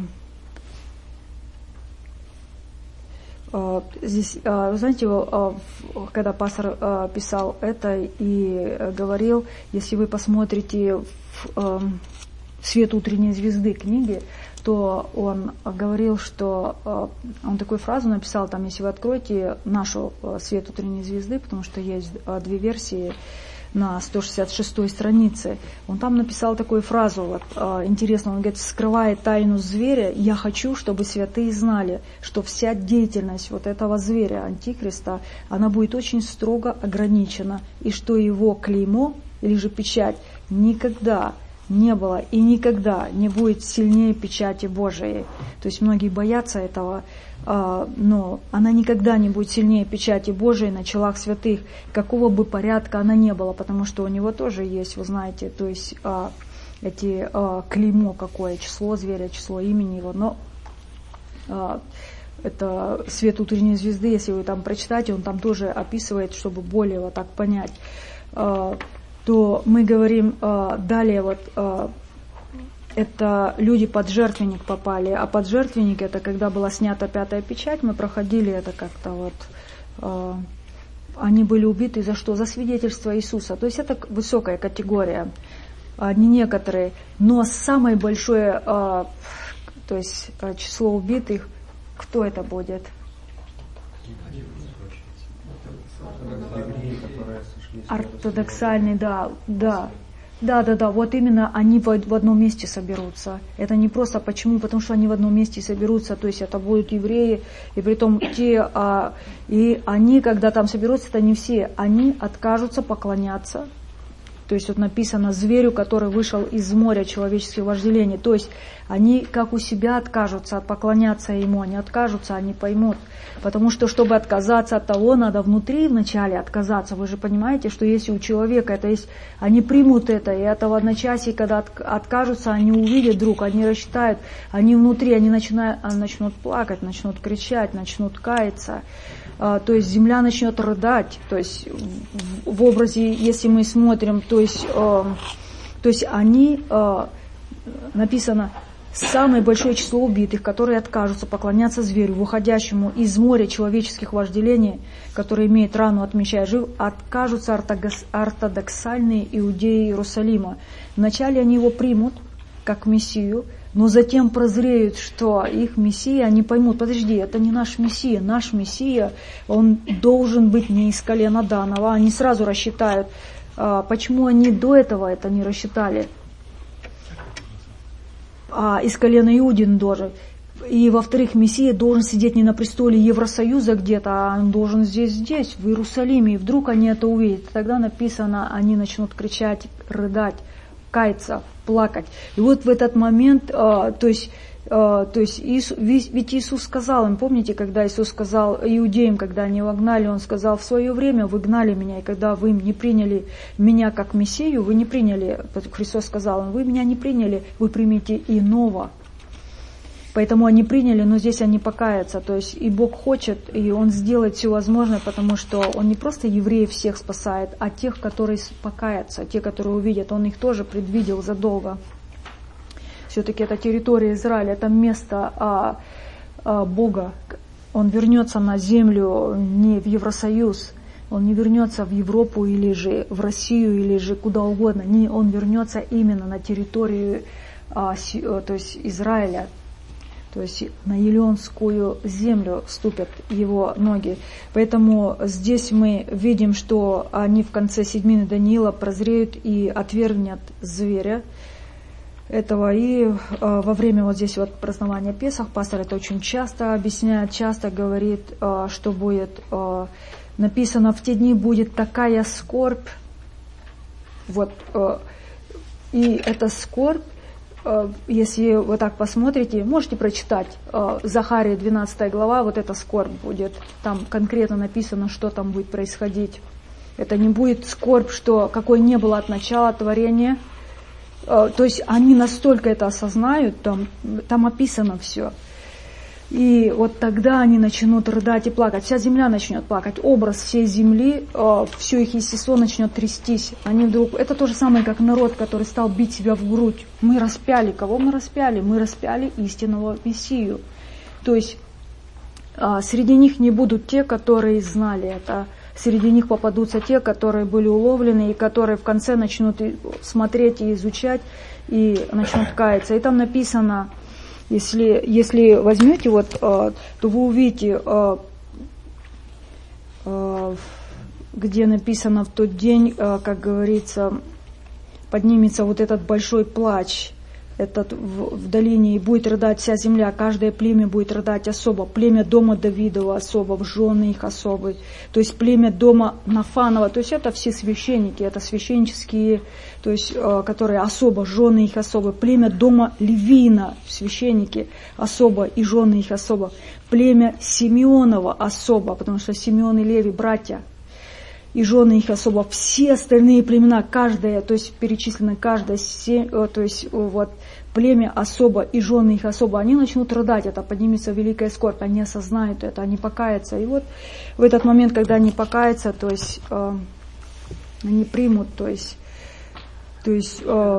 здесь, вы знаете, когда пастор писал это и говорил, если вы посмотрите в «Свет утренней звезды» книги, то он говорил, что он такую фразу написал, там, если вы откроете нашу «Свет утренней звезды», потому что есть две версии на сто шестьдесят шестой странице, он там написал такую фразу, вот, интересно, он говорит, скрывая тайну зверя, я хочу, чтобы святые знали, что вся деятельность вот этого зверя, антихриста, она будет очень строго ограничена, и что его клеймо, или же печать, никогда не было и никогда не будет сильнее печати Божией. То есть многие боятся этого, но она никогда не будет сильнее печати Божией на челах святых, какого бы порядка она не была, потому что у него тоже есть, вы знаете, то есть эти клеймо какое, число зверя, число имени его, но это свет утренней звезды, если вы там прочитаете, он там тоже описывает, чтобы более вот так понять, то мы говорим далее вот. Это люди под жертвенник попали, а под жертвенник это когда была снята пятая печать, мы проходили это как-то вот, э, они были убиты за что? За свидетельство Иисуса. То есть это высокая категория, а не некоторые, но самое большое, э, то есть число убитых, кто это будет? Ортодоксальный, да, да. Да, да, да, вот именно они в, в одном месте соберутся. Это не просто почему, потому что они в одном месте соберутся, то есть это будут евреи, и притом те, а, и они, когда там соберутся, это не все, они откажутся поклоняться. То есть вот написано зверю, который вышел из моря человеческих вожделений. То есть они как у себя откажутся поклоняться ему, они откажутся, они поймут. Потому что, чтобы отказаться от того, надо внутри вначале отказаться. Вы же понимаете, что если у человека это есть, они примут это, и это в одночасье, когда от, откажутся, они увидят вдруг, они рассчитают, они внутри, они начинают, начнут плакать, начнут кричать, начнут каяться. А, то есть земля начнет рыдать, то есть в, в образе, если мы смотрим, то есть, э, то есть они, э, написано, самое большое число убитых, которые откажутся поклоняться зверю, выходящему из моря человеческих вожделений, который имеет рану, отмечая жив, откажутся ортодоксальные иудеи Иерусалима. Вначале они его примут как Мессию, но затем прозреют, что их Мессия, они поймут, подожди, это не наш Мессия, наш Мессия, он должен быть не из колена Данова. Они сразу рассчитают, почему они до этого это не рассчитали. А из колена Иудин должен. И, во-вторых, Мессия должен сидеть не на престоле Евросоюза где-то, а он должен здесь, здесь, в Иерусалиме. И вдруг они это увидят. Тогда написано, они начнут кричать, рыдать, каяться, плакать. И вот в этот момент, а, то есть, а, то есть Иисус, ведь Иисус сказал им, помните, когда Иисус сказал иудеям, когда они его гнали, Он сказал, в свое время вы гнали меня, и когда вы не приняли меня как Мессию, вы не приняли, Христос сказал им, вы меня не приняли, вы примите иного. Поэтому они приняли, но здесь они покаятся. То есть и Бог хочет, и Он сделает все возможное, потому что Он не просто евреев всех спасает, а тех, которые покаятся, те, которые увидят. Он их тоже предвидел задолго. Все-таки это территория Израиля, это место а, а, Бога. Он вернется на землю не в Евросоюз, Он не вернется в Европу или же в Россию, или же куда угодно. Не, Он вернется именно на территорию а, си, то есть Израиля. То есть на Елеонскую землю ступят его ноги. Поэтому здесь мы видим, что они в конце седьмины Даниила прозреют и отвергнут зверя этого. И э, во время вот здесь вот празднования Песах, пастор это очень часто объясняет, часто говорит, э, что будет э, написано, в те дни будет такая скорбь. Вот, э, и эта скорбь, если вы так посмотрите, можете прочитать Захария двенадцатая глава, вот эта скорбь будет, там конкретно написано, что там будет происходить. Это не будет скорбь, что какой не было от начала творения. То есть они настолько это осознают, там, там описано все. И вот тогда они начнут рыдать и плакать. Вся земля начнет плакать. Образ всей земли, все их естество начнет трястись. Они вдруг... Это то же самое, как народ, который стал бить себя в грудь. Мы распяли. Кого мы распяли? Мы распяли истинного Мессию. То есть среди них не будут те, которые знали это. Среди них попадутся те, которые были уловлены, и которые в конце начнут смотреть и изучать, и начнут каяться. И там написано... Если, если возьмете, вот, то вы увидите, где написано в тот день, как говорится, поднимется вот этот большой плач этот в, в долине, и будет рыдать вся земля, каждое племя будет рыдать особо, племя дома Давидова особо, жены их особы, то есть племя дома Нафанова, то есть это все священники, это священнические, то есть которые особо, жены их особо, племя дома Левина, священники особо и жены их особо, племя Симеонова особо, потому что Симеон и Леви братья, и жены их особо, все остальные племена, каждое, то есть перечислено каждое, то есть вот племя особо и жены их особо, они начнут рыдать, это поднимется великая скорбь, они осознают это, они покаятся. И вот в этот момент, когда они покаятся, то есть э, они примут, то есть, то есть э,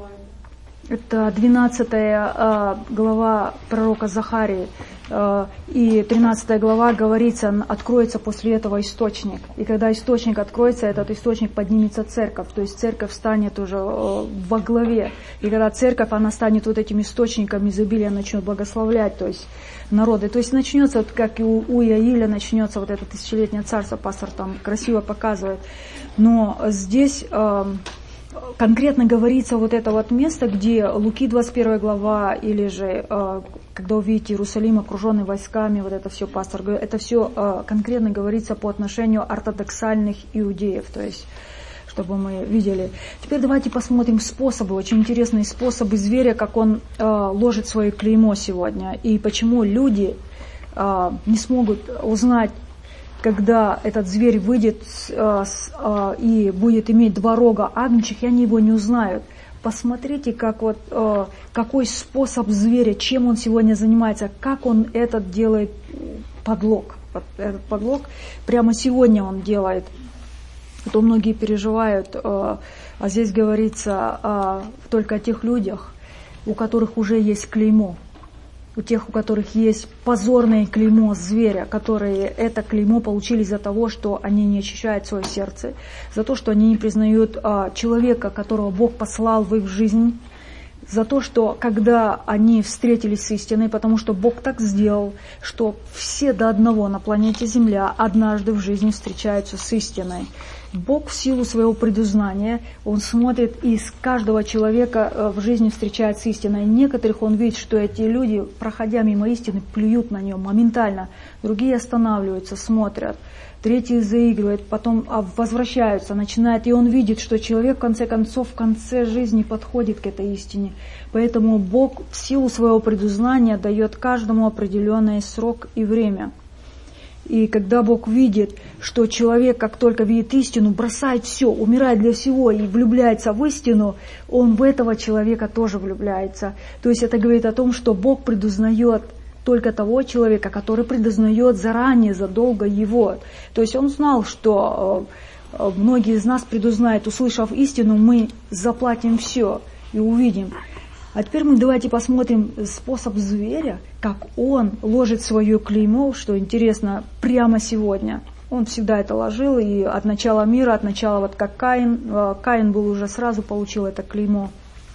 это двенадцатая э, глава пророка Захарии, э, и тринадцатая глава говорится, откроется после этого источник. И когда источник откроется, этот источник поднимется церковь, то есть церковь станет уже э, во главе. И когда церковь, она станет вот этим источником изобилия, начнет благословлять, то есть народы. То есть начнется, вот как и у, у Иаиля начнется вот это тысячелетнее царство, пастор там красиво показывает. Но здесь... Э, конкретно говорится вот это вот место, где Луки двадцать первая глава, или же э, когда увидите Иерусалим окруженный войсками, вот это все пастор говорит, это все э, конкретно говорится по отношению ортодоксальных иудеев, то есть чтобы мы видели. Теперь давайте посмотрим способы, очень интересные способы зверя, как он э, ложит свое клеймо сегодня, и почему люди э, не смогут узнать, когда этот зверь выйдет э, с, э, и будет иметь два рога агнчих, и они его не узнают. Посмотрите, как вот, э, какой способ зверя, чем он сегодня занимается, как он этот делает подлог. Вот этот подлог прямо сегодня он делает. То многие переживают, э, а здесь говорится э, только о тех людях, у которых уже есть клеймо. У тех, у которых есть позорное клеймо зверя, которые это клеймо получили из-за того, что они не очищают свое сердце, за то, что они не признают а, человека, которого Бог послал в их жизнь, за то, что когда они встретились с истиной, потому что Бог так сделал, что все до одного на планете Земля однажды в жизни встречаются с истиной. Бог в силу своего предузнания, Он смотрит и из каждого человека в жизни встречает с истиной. Некоторых Он видит, что эти люди, проходя мимо истины, плюют на нее моментально. Другие останавливаются, смотрят. Третьи заигрывают, потом возвращаются, начинают. И Он видит, что человек в конце концов, в конце жизни подходит к этой истине. Поэтому Бог в силу своего предузнания дает каждому определенный срок и время. И когда Бог видит, что человек, как только видит истину, бросает все, умирает для всего и влюбляется в истину, он в этого человека тоже влюбляется. То есть это говорит о том, что Бог предузнает только того человека, который предузнает заранее, задолго его. То есть он знал, что многие из нас предузнают, услышав истину, мы заплатим все и увидим. А теперь мы давайте посмотрим способ зверя, как он ложит свое клеймо, что интересно, прямо сегодня. Он всегда это ложил, и от начала мира, от начала, вот как Каин, Каин был уже сразу, получил это клеймо.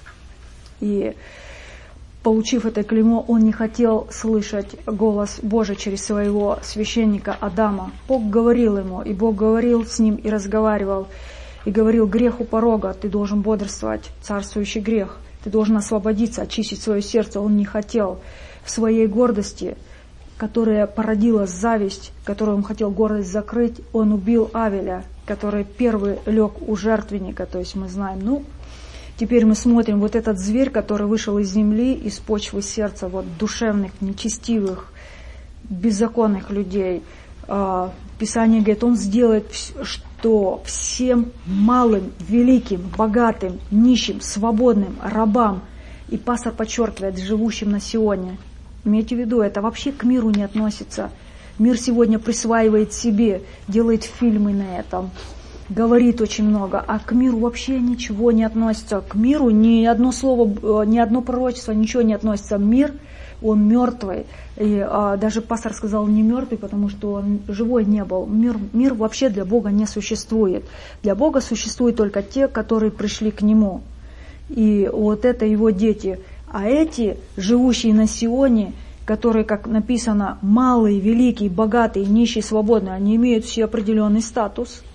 И получив это клеймо, он не хотел слышать голос Божий через своего священника Адама. Бог говорил ему, и Бог говорил с ним и разговаривал, и говорил: грех у порога, ты должен бодрствовать, царствующий грех. Ты должен освободиться, очистить свое сердце. Он не хотел в своей гордости, которая породила зависть, которую он хотел гордость закрыть, он убил Авеля, который первый лег у жертвенника. То есть мы знаем, ну, теперь мы смотрим, вот этот зверь, который вышел из земли, из почвы сердца, вот душевных, нечестивых, беззаконных людей. Писание говорит, он сделает, что всем малым, великим, богатым, нищим, свободным, рабам, и пастор подчеркивает, живущим на Сионе. Имейте в виду, это вообще к миру не относится. Мир сегодня присваивает себе, делает фильмы на этом, говорит очень много, а к миру вообще ничего не относится. К миру ни одно слово, ни одно пророчество, ничего не относится. Мир, он мертвый. И а, даже пастор сказал не мертвый, потому что он живой не был. Мир, мир вообще для Бога не существует. Для Бога существуют только те, которые пришли к Нему. И вот это Его дети. А эти, живущие на Сионе, которые, как написано, малые, великие, богатые, нищие, свободные, они имеют все определенный статус.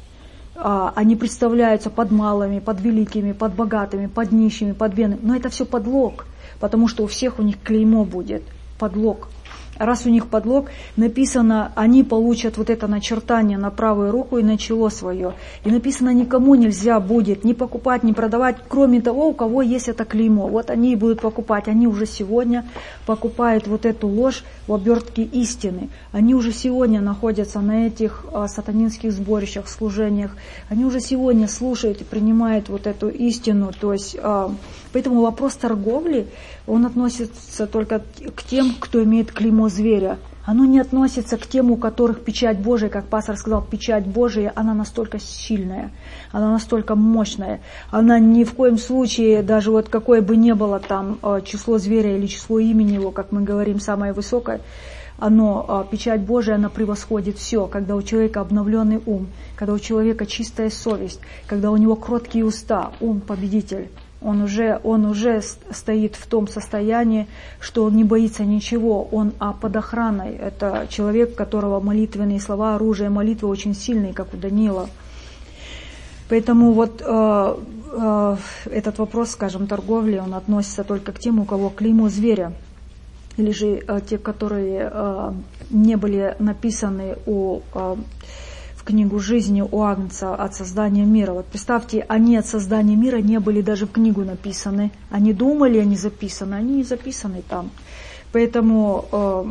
они представляются под малыми, под великими, под богатыми, под нищими, под бедными. Но это все подлог, потому что у всех у них клеймо будет, подлог. Раз у них подлог, написано, они получат вот это начертание на правую руку и на чело свое. И написано, никому нельзя будет ни покупать, ни продавать, кроме того, у кого есть это клеймо. Вот они и будут покупать. Они уже сегодня покупают вот эту ложь в обертке истины. Они уже сегодня находятся на этих а, сатанинских сборищах, служениях. Они уже сегодня слушают и принимают вот эту истину. То есть, а, поэтому вопрос торговли, он относится только к тем, кто имеет клеймо зверя. Оно не относится к тем, у которых печать Божия, как пастор сказал, печать Божия, она настолько сильная, она настолько мощная. Она ни в коем случае, даже вот какое бы ни было там число зверя или число имени его, как мы говорим, самое высокое, оно, печать Божия, она превосходит все. Когда у человека обновленный ум, когда у человека чистая совесть, когда у него кроткие уста, ум победитель. Он уже, он уже стоит в том состоянии, что он не боится ничего, он а под охраной. Это человек, у которого молитвенные слова, оружие молитвы очень сильные, как у Даниила. Поэтому вот э, э, этот вопрос, скажем, торговли, он относится только к тем, у кого клеймо зверя. Или же э, те, которые э, не были написаны у... Э, в книгу жизни у Агнца от создания мира. Вот представьте, они от создания мира не были даже в книгу написаны. Они думали, они записаны, они не записаны там. Поэтому э,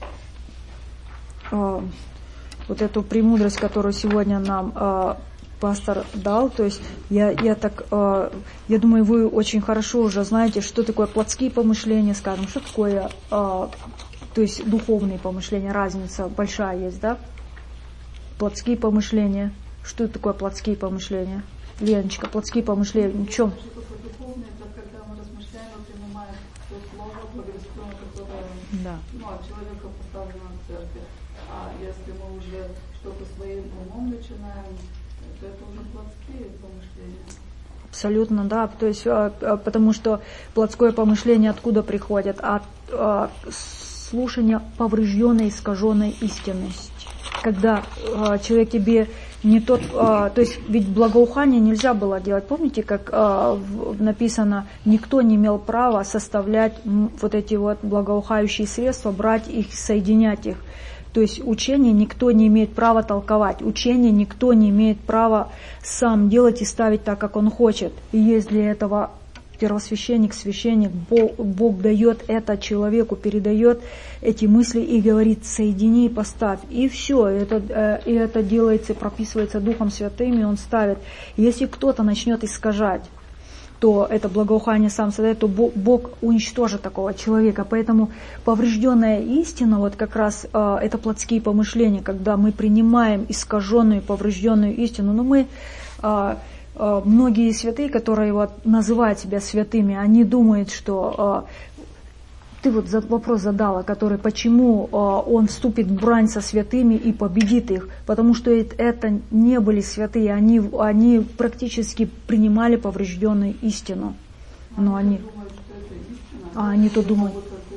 э, вот эту премудрость, которую сегодня нам э, пастор дал, то есть я, я так, э, я думаю, вы очень хорошо уже знаете, что такое плотские помышления, скажем, что такое, э, то есть духовные помышления, разница большая есть, да? Плотские помышления. Что это такое плотские помышления? Леночка, плотские помышления. В чем? Духовное — это когда мы размышляем и принимаем то слово благовестное, которое Да. ну, от человека поставлено в церкви. А если мы уже что-то своим умом начинаем, то это уже плотские помышления. Абсолютно, да. То есть, потому что плотское помышление откуда приходит? От слушания поврежденной, искаженной истинности. Когда э, человек тебе не тот, э, то есть ведь благоухание нельзя было делать. Помните, как э, в, написано, никто не имел права составлять м, вот эти вот благоухающие средства, брать их, соединять их. То есть учение никто не имеет права толковать, учение никто не имеет права сам делать и ставить так, как он хочет. И есть для этого первосвященник, священник, Бог, Бог дает это человеку, передает эти мысли и говорит, соедини и поставь. И все, это, и это делается, прописывается Духом Святым, и Он ставит. Если кто-то начнет искажать, то это благоухание сам создает, то Бог, Бог уничтожит такого человека. Поэтому поврежденная истина, вот как раз э, это плотские помышления, когда мы принимаем искаженную, поврежденную истину, но мы... Э, Многие святые, которые вот называют себя святыми, они думают, что э, ты вот вопрос задала, который, почему э, он вступит в брань со святыми и победит их, потому что это не были святые, они, они практически принимали поврежденную истину, но они, а они то думают,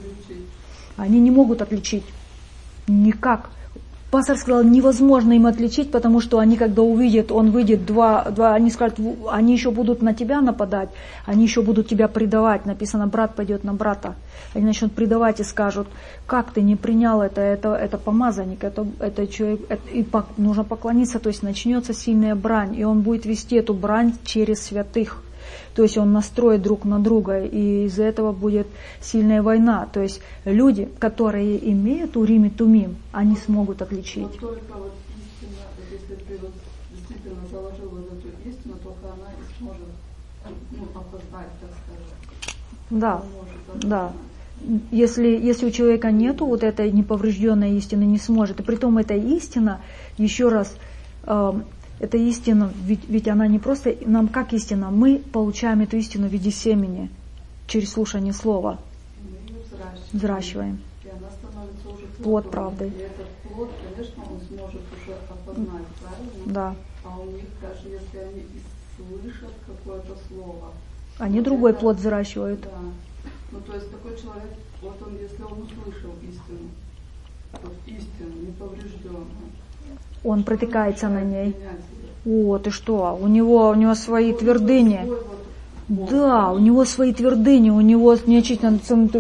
они не могут отличить никак. Пастор сказал, невозможно им отличить, потому что они, когда увидят, он выйдет, два, два, они скажут, они еще будут на тебя нападать, они еще будут тебя предавать. Написано, брат пойдет на брата. Они начнут предавать и скажут, как ты не принял это, это, это помазанник, это, это человек, это, и по, нужно поклониться, то есть начнется сильная брань, и он будет вести эту брань через святых. То есть он настроит друг на друга, и из-за этого будет сильная война. То есть люди, которые имеют урим и тумим, они смогут отличить. Но только вот истина, если ты вот действительно заложил вот эту истину, только она и сможет ну, опознать, так сказать. Да, да. Если, если у человека нету вот этой неповрежденной истины, не сможет. И притом эта истина, еще раз, э, эта истина, ведь, ведь она не просто, нам как истина, мы получаем эту истину в виде семени, через слушание слова. Мы ее взращиваем. Взращиваем. И она становится уже плодом. Плод правды. И этот плод, конечно, он сможет уже опознать, правильно? Да. А у них, даже если они и слышат какое-то слово, Они вот другой это, плод взращивают. Да. Ну, то есть такой человек, вот он, если он услышал истину, вот истину, неповрежденную, Он протыкается на ней. О, ты что? У него, у него свои Вот твердыни. свой вот Да, у него свои твердыни, у него нечестно.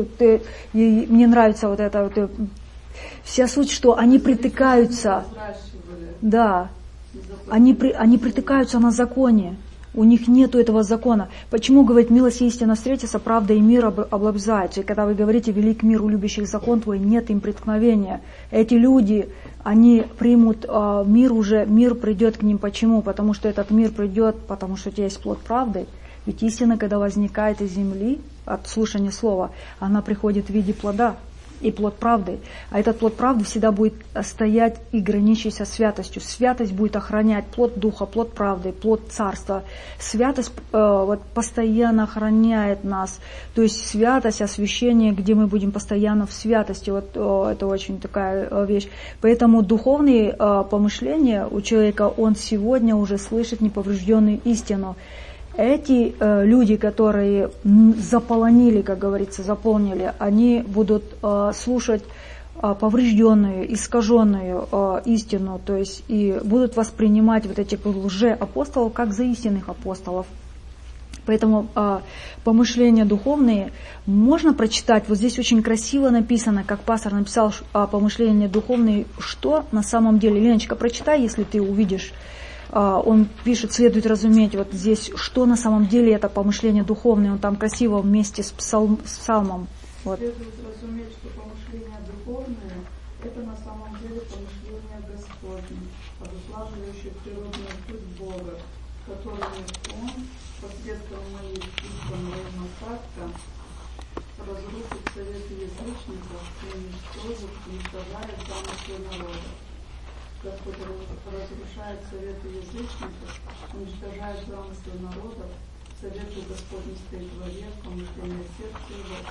Мне нравится вот это. Вот, вся суть, что они притыкаются. взращивали. Да, они, при, они притыкаются на законе. У них нету этого закона. Почему, говорит, милость и истина встретятся, правда и мир об, облобзаются. И когда вы говорите, велик мир у любящих закон твой, нет им преткновения. Эти люди, они примут э, мир уже, мир придет к ним. Почему? Потому что этот мир придет, потому что у тебя есть плод правды. Ведь истина, когда возникает из земли, от слушания слова, она приходит в виде плода. И плод правды. А этот плод правды всегда будет стоять и граничить со святостью. Святость будет охранять плод духа, плод правды, плод царства. Святость э, вот, постоянно охраняет нас. То есть святость, освящение, где мы будем постоянно в святости. Вот э, это очень такая э, вещь. Поэтому духовные э, помышления у человека, он сегодня уже слышит неповрежденную истину. Эти э, люди, которые заполонили, как говорится, заполнили, они будут э, слушать э, поврежденную, искаженную э, истину, то есть и будут воспринимать вот этих лжеапостолов как за истинных апостолов. Поэтому э, помышления духовные можно прочитать. Вот здесь очень красиво написано, как пастор написал э, помышления духовные, что на самом деле. Леночка, прочитай, если ты увидишь. Он пишет, следует разуметь вот здесь, что на самом деле это помышление духовное. Он там красиво вместе с, псалм, с псалмом. Вот. Следует разуметь, что помышления духовные – это на самом деле помышления Господне, обуславливающие природную суть Бога, которыми Он, посредством моих избранных остатка, разрушит советы язычников и уничтожит, уничтожает замыслы народа. Господь разрушает советы язычников, уничтожает замыслы народов, совету Господне стоит во век, помышление сердца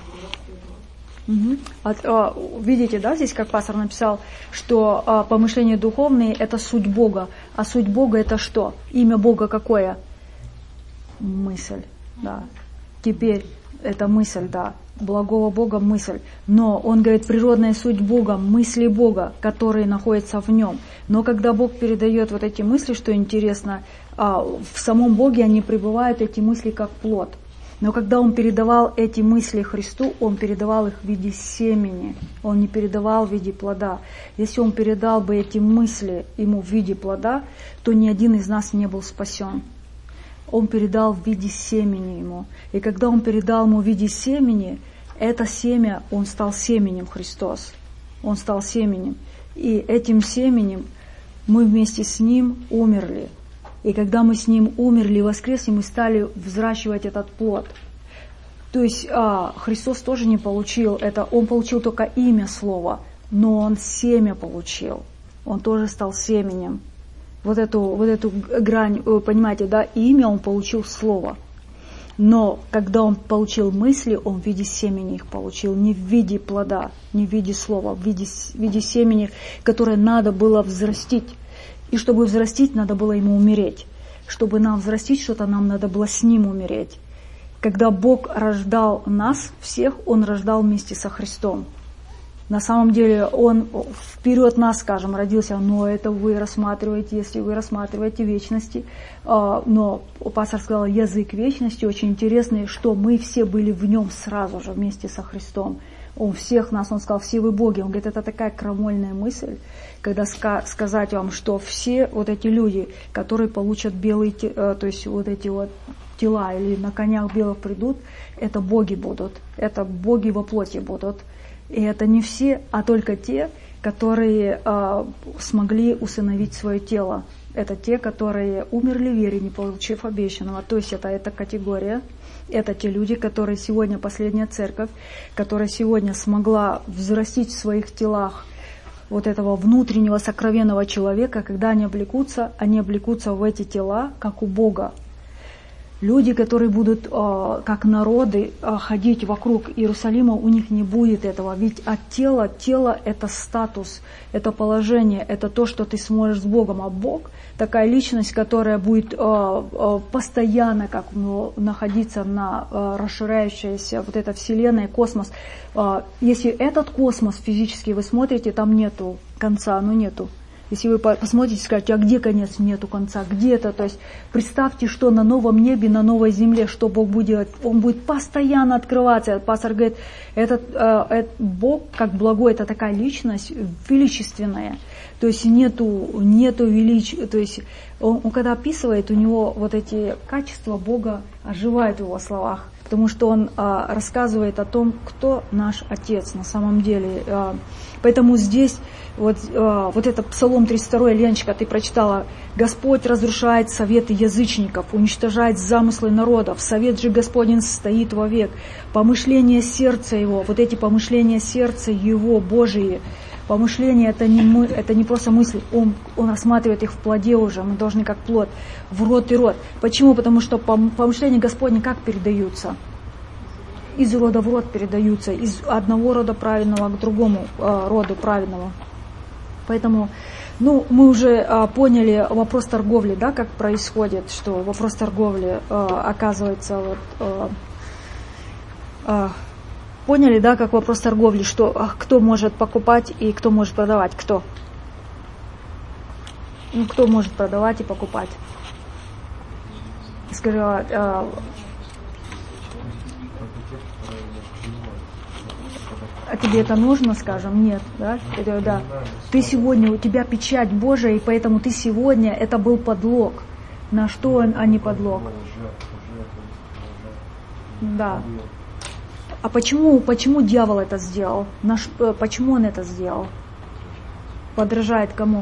его, Угу. От, а, видите, да, здесь как пастор написал, что а, помышления духовные – это суть Бога, а суть Бога – это что? Имя Бога какое? Мысль, да. Теперь это мысль, да. Благого Бога мысль. Но он говорит, природная суть Бога, мысли Бога, которые находятся в нем. Но когда Бог передает вот эти мысли, что интересно, в самом Боге они пребывают, эти мысли, как плод. Но когда он передавал эти мысли Христу, он передавал их в виде семени, он не передавал в виде плода. Если он передал бы эти мысли ему в виде плода, то ни один из нас не был спасен. Он передал в виде семени ему. И когда он передал ему в виде семени, это семя, он стал семенем Христос. Он стал семенем. И этим семенем мы вместе с ним умерли. И когда мы с ним умерли и воскресли, мы стали взращивать этот плод. То есть а, Христос тоже не получил это, он получил только имя слова, но он семя получил. Он тоже стал семенем. Вот эту, вот эту грань, вы понимаете, да, имя он получил слово. Но когда он получил мысли, он в виде семени их получил, не в виде плода, не в виде слова, в виде, в виде семени, которое надо было взрастить. И чтобы взрастить, надо было ему умереть. Чтобы нам взрастить что-то, нам надо было с ним умереть. Когда Бог рождал нас всех, Он рождал вместе со Христом. На самом деле Он вперед нас, скажем, родился, но это вы рассматриваете, если вы рассматриваете вечности. Но пастор сказал, язык вечности очень интересный, что мы все были в Нем сразу же вместе со Христом. Он всех нас, он сказал, все вы боги. Он говорит, это такая крамольная мысль, когда ска- сказать вам, что все вот эти люди, которые получат белые, то есть вот эти вот тела или на конях белых придут, это боги будут, это боги во плоти будут. И это не все, а только те, которые э, смогли усыновить свое тело. Это те, которые умерли в вере, не получив обещанного. То есть это эта категория. Это те люди, которые сегодня, последняя церковь, которая сегодня смогла взрастить в своих телах вот этого внутреннего сокровенного человека, когда они облекутся, они облекутся в эти тела, как у Бога. Люди, которые будут, э, как народы, э, ходить вокруг Иерусалима, у них не будет этого. Ведь от тела, тело – это статус, это положение, это то, что ты сможешь с Богом. А Бог – такая личность, которая будет э, э, постоянно как, ну, находиться на э, расширяющейся вот эта вселенная, космос. Э, если этот космос физически вы смотрите, там нету конца, ну нету. Если вы посмотрите, скажете, а где конец? Нету конца, где-то. То есть представьте, что на новом небе, на новой земле, что Бог будет делать. Он будет постоянно открываться. Пастор говорит, этот, э, этот Бог, как благой, это такая личность величественная. То есть нету, нету величия. То есть он, он когда описывает, у него вот эти качества Бога оживают в его словах. Потому что он а, рассказывает о том, кто наш Отец на самом деле. А, поэтому здесь вот, а, вот это Псалом тридцать два, Леночка, ты прочитала, Господь разрушает советы язычников, уничтожает замыслы народов, совет же Господень стоит вовек. Помышления сердца его, вот эти помышления сердца его, Божии, помышления это не, мы, это не просто мысли, он, он рассматривает их в плоде уже, мы должны как плод, в рот и рот. Почему? Потому что помышления Господни как передаются? Из рода в род передаются, из одного рода праведного к другому э, роду праведного. Поэтому, ну, мы уже э, поняли вопрос торговли, да, как происходит, что вопрос торговли э, оказывается вот... Э, э, Поняли, да, как вопрос торговли, что кто может покупать и кто может продавать? Кто? Ну, кто может продавать и покупать? Скажи, а, а тебе это нужно, скажем? Нет, да? Это, да. Ты сегодня, у тебя печать Божия, и поэтому ты сегодня, это был подлог. На что, а не подлог? Да. А почему, почему дьявол это сделал? Наш, почему он это сделал? Подражает кому?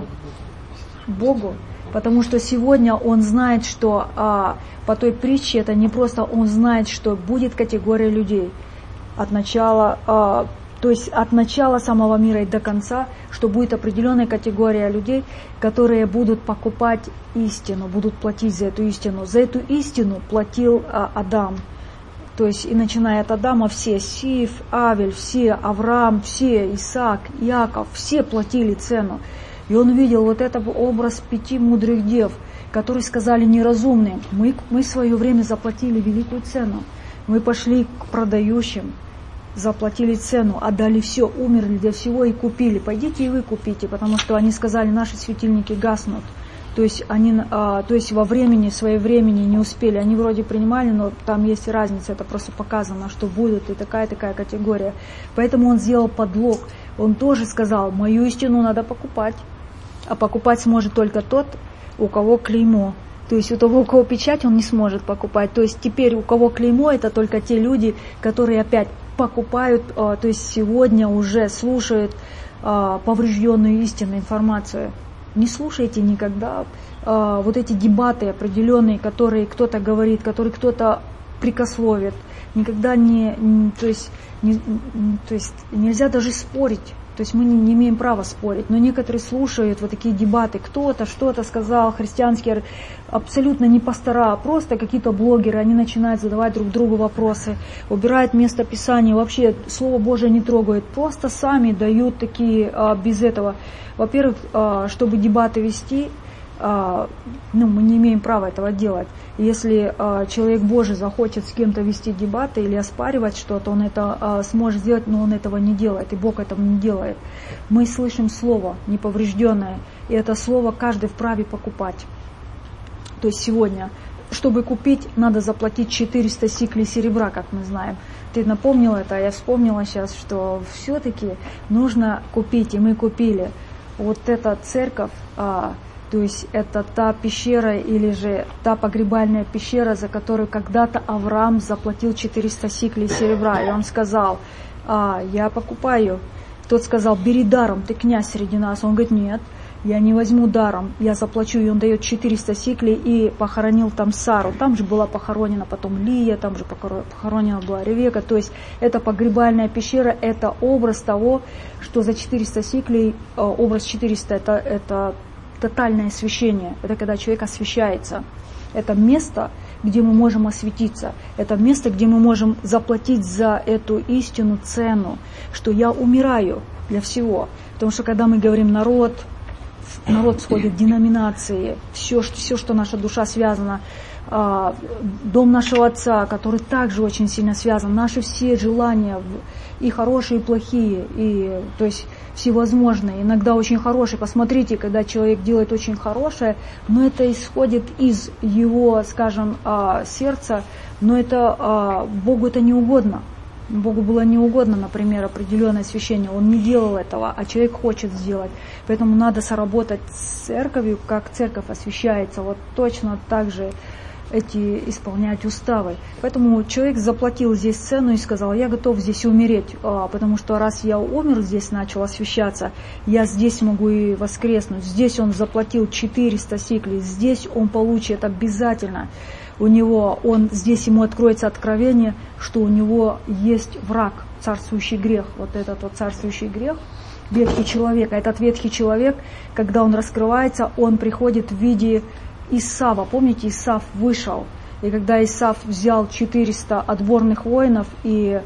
Богу. Потому что сегодня он знает, что а, по той притче это не просто, он знает, что будет категория людей от начала, а, то есть от начала самого мира и до конца, что будет определенная категория людей, которые будут покупать истину, будут платить за эту истину. За эту истину платил а, Адам. То есть и начиная от Адама все, Сиф, Авель, все, Авраам, все, Исаак, Иаков, все платили цену. И он видел вот этот образ пяти мудрых дев, которые сказали неразумным, мы, мы в свое время заплатили великую цену. Мы пошли к продающим, заплатили цену, отдали все, умерли для всего и купили. Пойдите и вы купите, потому что они сказали, наши светильники гаснут. То есть они, а, то есть во времени, своей времени не успели. Они вроде принимали, но там есть разница, это просто показано, что будет и такая-такая категория. Поэтому он сделал подлог. Он тоже сказал, мою истину надо покупать. А покупать сможет только тот, у кого клеймо. То есть у того, у кого печать, он не сможет покупать. То есть теперь у кого клеймо, это только те люди, которые опять покупают, а, то есть сегодня уже слушают а, поврежденную истинную информацию. Не слушайте никогда э, вот эти дебаты определенные, которые кто-то говорит, которые кто-то прикословит. Никогда не, не, то есть, не, то есть нельзя даже спорить. То есть мы не, не имеем права спорить. Но некоторые слушают вот такие дебаты. Кто-то что-то сказал, христианские, абсолютно не пастора, а просто какие-то блогеры. Они начинают задавать друг другу вопросы, убирают место Писания, вообще Слово Божие не трогают. Просто сами дают такие а, без этого. Во-первых, чтобы дебаты вести, ну, мы не имеем права этого делать. Если человек Божий захочет с кем-то вести дебаты или оспаривать что-то, он это сможет сделать, но он этого не делает, и Бог этого не делает. Мы слышим слово неповрежденное, и это слово каждый вправе покупать. То есть сегодня, чтобы купить, надо заплатить четыреста сиклей серебра, как мы знаем. Ты напомнила это, а я вспомнила сейчас, что все-таки нужно купить, и мы купили. Вот эта церковь, а, то есть это та пещера или же та погребальная пещера, за которую когда-то Авраам заплатил четыреста сиклей серебра. И он сказал, а, я покупаю. Тот сказал, бери даром, ты князь среди нас. Он говорит, нет, я не возьму даром, я заплачу. И он дает четыреста сиклей и похоронил там Сару. Там же была похоронена потом Лия, там же похоронена была Ревека. То есть это погребальная пещера, это образ того, что за четыреста сиклей, образ четыреста, это, это тотальное освящение. Это когда человек освящается. Это место, где мы можем осветиться. Это место, где мы можем заплатить за эту истину цену, что я умираю для всего. Потому что когда мы говорим народ, народ входит в деноминации, все, все, что наша душа связана, дом нашего Отца, который также очень сильно связан, наши все желания, и хорошие, и плохие, и, то есть всевозможные, иногда очень хорошие. Посмотрите, когда человек делает очень хорошее, но это исходит из его, скажем, сердца, но это Богу это не угодно. Богу было не угодно, например, определенное освящение. Он не делал этого, а человек хочет сделать. Поэтому надо соработать с церковью, как церковь освящается. Вот точно так же эти исполнять уставы. Поэтому человек заплатил здесь цену и сказал: я готов здесь умереть, потому что раз я умер, здесь начал освящаться, я здесь могу и воскреснуть. Здесь он заплатил четыреста сиклей, здесь он получит обязательно. У него, он, здесь ему откроется откровение, что у него есть враг, царствующий грех. Вот этот вот царствующий грех, ветхий человек. А этот ветхий человек, когда он раскрывается, он приходит в виде Исава. Помните, Исав вышел. И когда Исав взял четыреста отборных воинов, и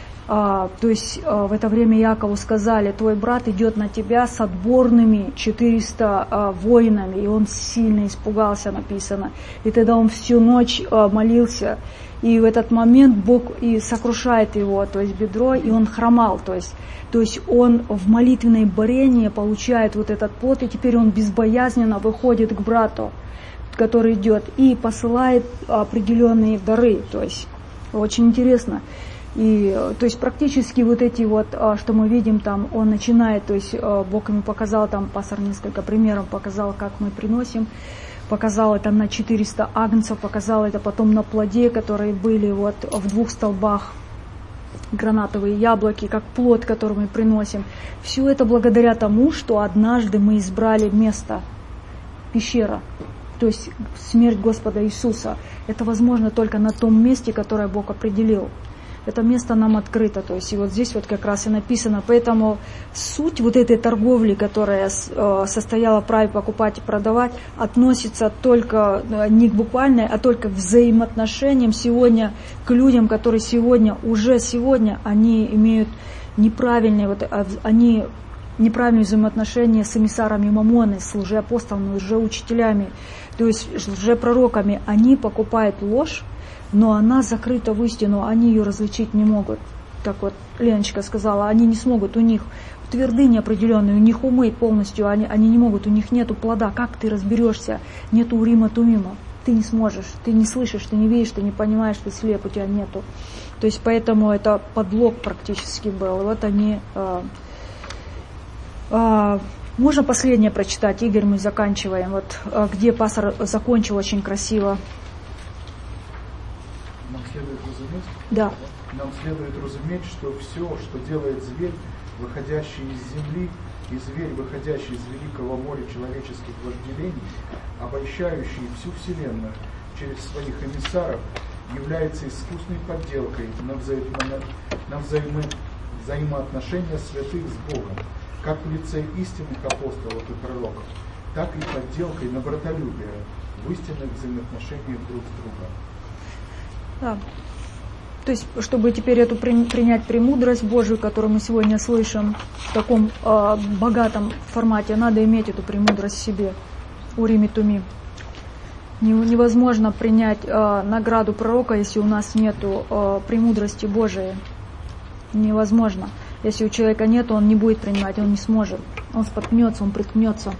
а, то есть а, в это время Якову сказали: твой брат идет на тебя с отборными четырьмя а, воинами. И он сильно испугался, написано. И тогда он всю ночь а, молился. И в этот момент Бог и сокрушает его, то есть бедро, и он хромал. То есть, то есть он в молитвенной борении получает вот этот плод, и теперь он безбоязненно выходит к брату, который идет, и посылает определенные дары. То есть очень интересно. И то есть практически вот эти вот, что мы видим там, он начинает, то есть Бог ему показал, там пастор несколько примеров показал, как мы приносим, показал это на четыреста агнцев, показал это потом на плоде, которые были вот в двух столбах, гранатовые яблоки, как плод, который мы приносим. Все это благодаря тому, что однажды мы избрали место, пещера. То есть смерть Господа Иисуса. Это возможно только на том месте, которое Бог определил. Это место нам открыто. То есть и вот здесь вот как раз и написано. Поэтому суть вот этой торговли, которая состояла в праве покупать и продавать, относится только не к буквальной, а только к взаимоотношениям сегодня, к людям, которые сегодня, уже сегодня, они имеют неправильные, вот, они неправильные взаимоотношения с эмиссарами Мамоны, с лжеапостолами, лжеучителями, то есть лжепророками. Они покупают ложь, но она закрыта в истину, они ее различить не могут. Так вот Леночка сказала, они не смогут, у них твердыни определенные, у них умы полностью, они, они не могут, у них нету плода. Как ты разберешься? Нету урима тумима. Ты не сможешь, ты не слышишь, ты не видишь, ты не понимаешь, ты слеп, у тебя нету. То есть поэтому это подлог практически был. И вот они... Можно последнее прочитать, Игорь, мы заканчиваем. Вот где пастор закончил очень красиво. Нам следует разуметь, да. Нам следует разуметь, что все, что делает зверь, выходящий из земли, и зверь, выходящий из великого моря человеческих вожделений, обольщающий всю вселенную через своих эмиссаров, является искусной подделкой на, взаим... на взаим... взаимоотношения святых с Богом, как в лице истинных апостолов и пророков, так и подделкой на братолюбие в истинных взаимоотношениях друг с другом. Да. То есть, чтобы теперь эту при, принять премудрость Божию, которую мы сегодня слышим в таком э, богатом формате, надо иметь эту премудрость в себе. Урим и Тумим. Не, невозможно принять э, награду пророка, если у нас нет э, премудрости Божией. Невозможно. Если у человека нет, он не будет принимать, он не сможет. Он споткнется, он приткнется.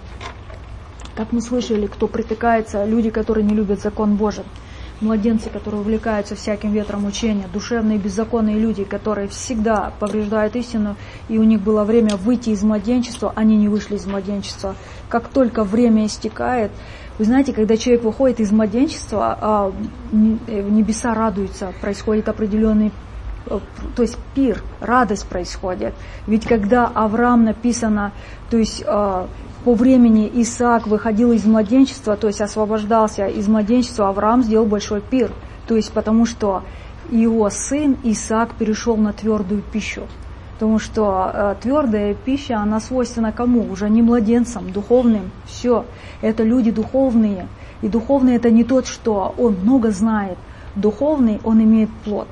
Как мы слышали, кто притыкается, люди, которые не любят закон Божий. Младенцы, которые увлекаются всяким ветром учения, душевные беззаконные люди, которые всегда повреждают истину, и у них было время выйти из младенчества, они не вышли из младенчества. Как только время истекает, вы знаете, когда человек выходит из младенчества, небеса радуются, происходит определенный, то есть пир, радость происходит. Ведь когда Авраам написано, то есть по времени Исаак выходил из младенчества, то есть освобождался из младенчества, Авраам сделал большой пир. То есть потому что его сын Исаак перешел на твердую пищу. Потому что э, твердая пища, она свойственна кому? Уже не младенцам, духовным. Все. Это люди духовные. И духовный это не тот, что он много знает. Духовный, он имеет плод.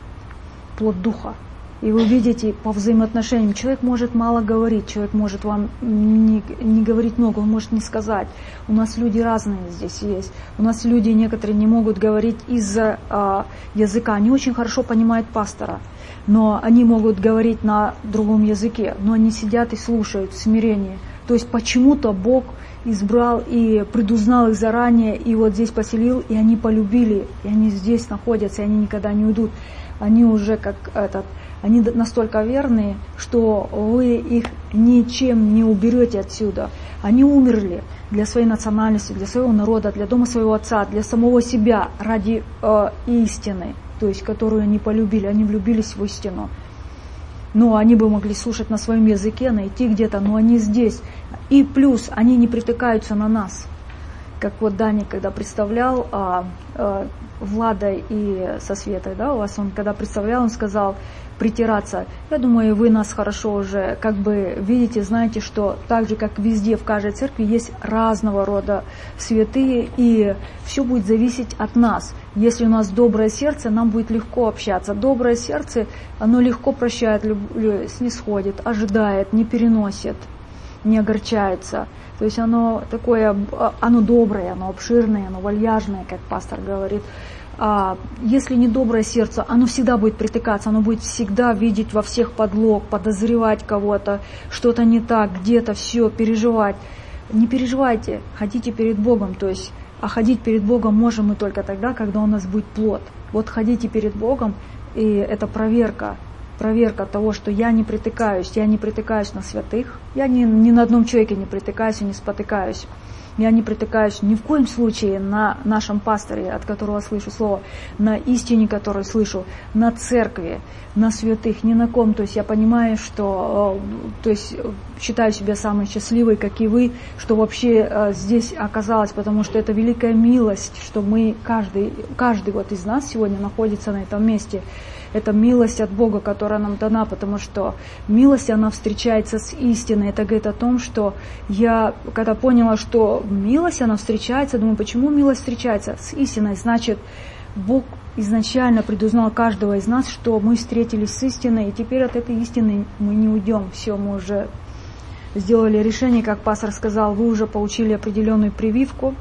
Плод духа. И вы видите по взаимоотношениям, человек может мало говорить, человек может вам не, не говорить много, он может не сказать. У нас люди разные здесь есть. У нас люди некоторые не могут говорить из-за а, языка. Они очень хорошо понимают пастора. но они могут говорить на другом языке, но они сидят и слушают в смирении. То есть почему-то Бог избрал и предузнал их заранее, и вот здесь поселил, и они полюбили, и они здесь находятся, и они никогда не уйдут. Они уже как этот, они настолько верные, что вы их ничем не уберете отсюда. Они умерли для своей национальности, для своего народа, для дома своего отца, для самого себя, ради э, истины, то есть которую они полюбили, они влюбились в истину. Но они бы могли слушать на своем языке, найти где-то, но они здесь. И плюс, они не притыкаются на нас. Как вот Даня, когда представлял а, а, Влада и со Светой, да, у вас он, когда представлял, он сказал притираться. Я думаю, вы нас хорошо уже как бы видите, знаете, что так же, как везде, в каждой церкви есть разного рода святые, и все будет зависеть от нас. Если у нас доброе сердце, нам будет легко общаться. Доброе сердце, оно легко прощает, снисходит, ожидает, не переносит, не огорчается. То есть оно такое, оно доброе, оно обширное, оно вальяжное, как пастор говорит. А если не доброе сердце, оно всегда будет притыкаться, оно будет всегда видеть во всех подлог, подозревать кого-то, что-то не так, где-то все, переживать. Не переживайте, ходите перед Богом, то есть, а ходить перед Богом можем мы только тогда, когда у нас будет плод. Вот ходите перед Богом, и это проверка, проверка того, что я не притыкаюсь, я не притыкаюсь на святых, я ни, ни на одном человеке не притыкаюсь и не спотыкаюсь. Я не притыкаюсь ни в коем случае на нашем пасторе, от которого слышу слово, на истине, которую слышу, на церкви, на святых, ни на ком. То есть я понимаю, что, то есть считаю себя самой счастливой, как и вы, что вообще здесь оказалось, потому что это великая милость, что мы, каждый, каждый вот из нас сегодня находится на этом месте. Это милость от Бога, которая нам дана, потому что милость, она встречается с истиной. Это говорит о том, что я, когда поняла, что милость, она встречается, думаю, почему милость встречается с истиной? Значит, Бог изначально предузнал каждого из нас, что мы встретились с истиной, и теперь от этой истины мы не уйдем. Все, мы уже сделали решение, как пастор сказал, вы уже получили определенную прививку,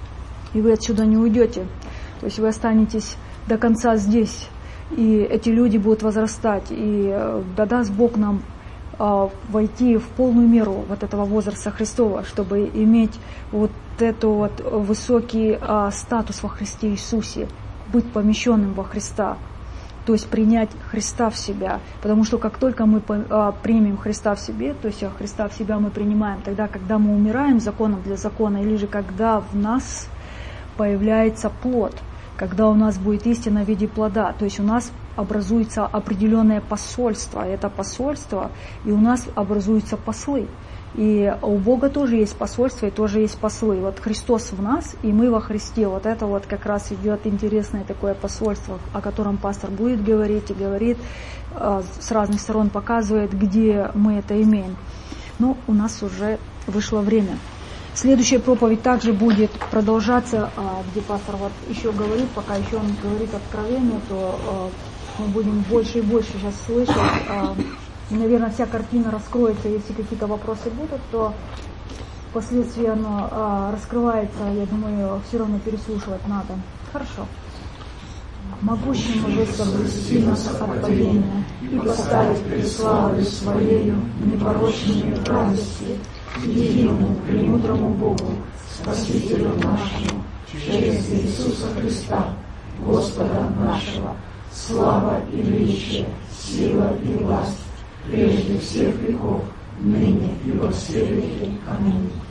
и вы отсюда не уйдете. То есть вы останетесь до конца здесь. И эти люди будут возрастать, и да даст Бог нам а, войти в полную меру вот этого возраста Христова, чтобы иметь вот этот вот высокий а, статус во Христе Иисусе, быть помещенным во Христа, то есть принять Христа в себя, потому что как только мы а, примем Христа в себе, то есть Христа в себя мы принимаем, тогда, когда мы умираем законом для закона, или же когда в нас появляется плод, когда у нас будет истина в виде плода, то есть у нас образуется определенное посольство, это посольство, и у нас образуются послы. И у Бога тоже есть посольство, и тоже есть послы. Вот Христос в нас, и мы во Христе. Вот это вот как раз идет интересное такое посольство, о котором пастор будет говорить и говорит, с разных сторон показывает, где мы это имеем. Но у нас уже вышло время. Следующая проповедь также будет продолжаться, где пастор вот еще говорит, пока еще он говорит откровение, то мы будем больше и больше сейчас слышать. И, наверное, вся картина раскроется. Если какие-то вопросы будут, то впоследствии оно раскрывается. Я думаю, все равно переслушивать надо. Хорошо. Могущему же соблюсти нас от падения и поставить пред славою Своею непорочными в радости, единому, премудрому Богу, Спасителю нашему, через Иисуса Христа, Господа нашего, слава и величие, сила и власть, прежде всех веков, ныне и во все веки. Аминь.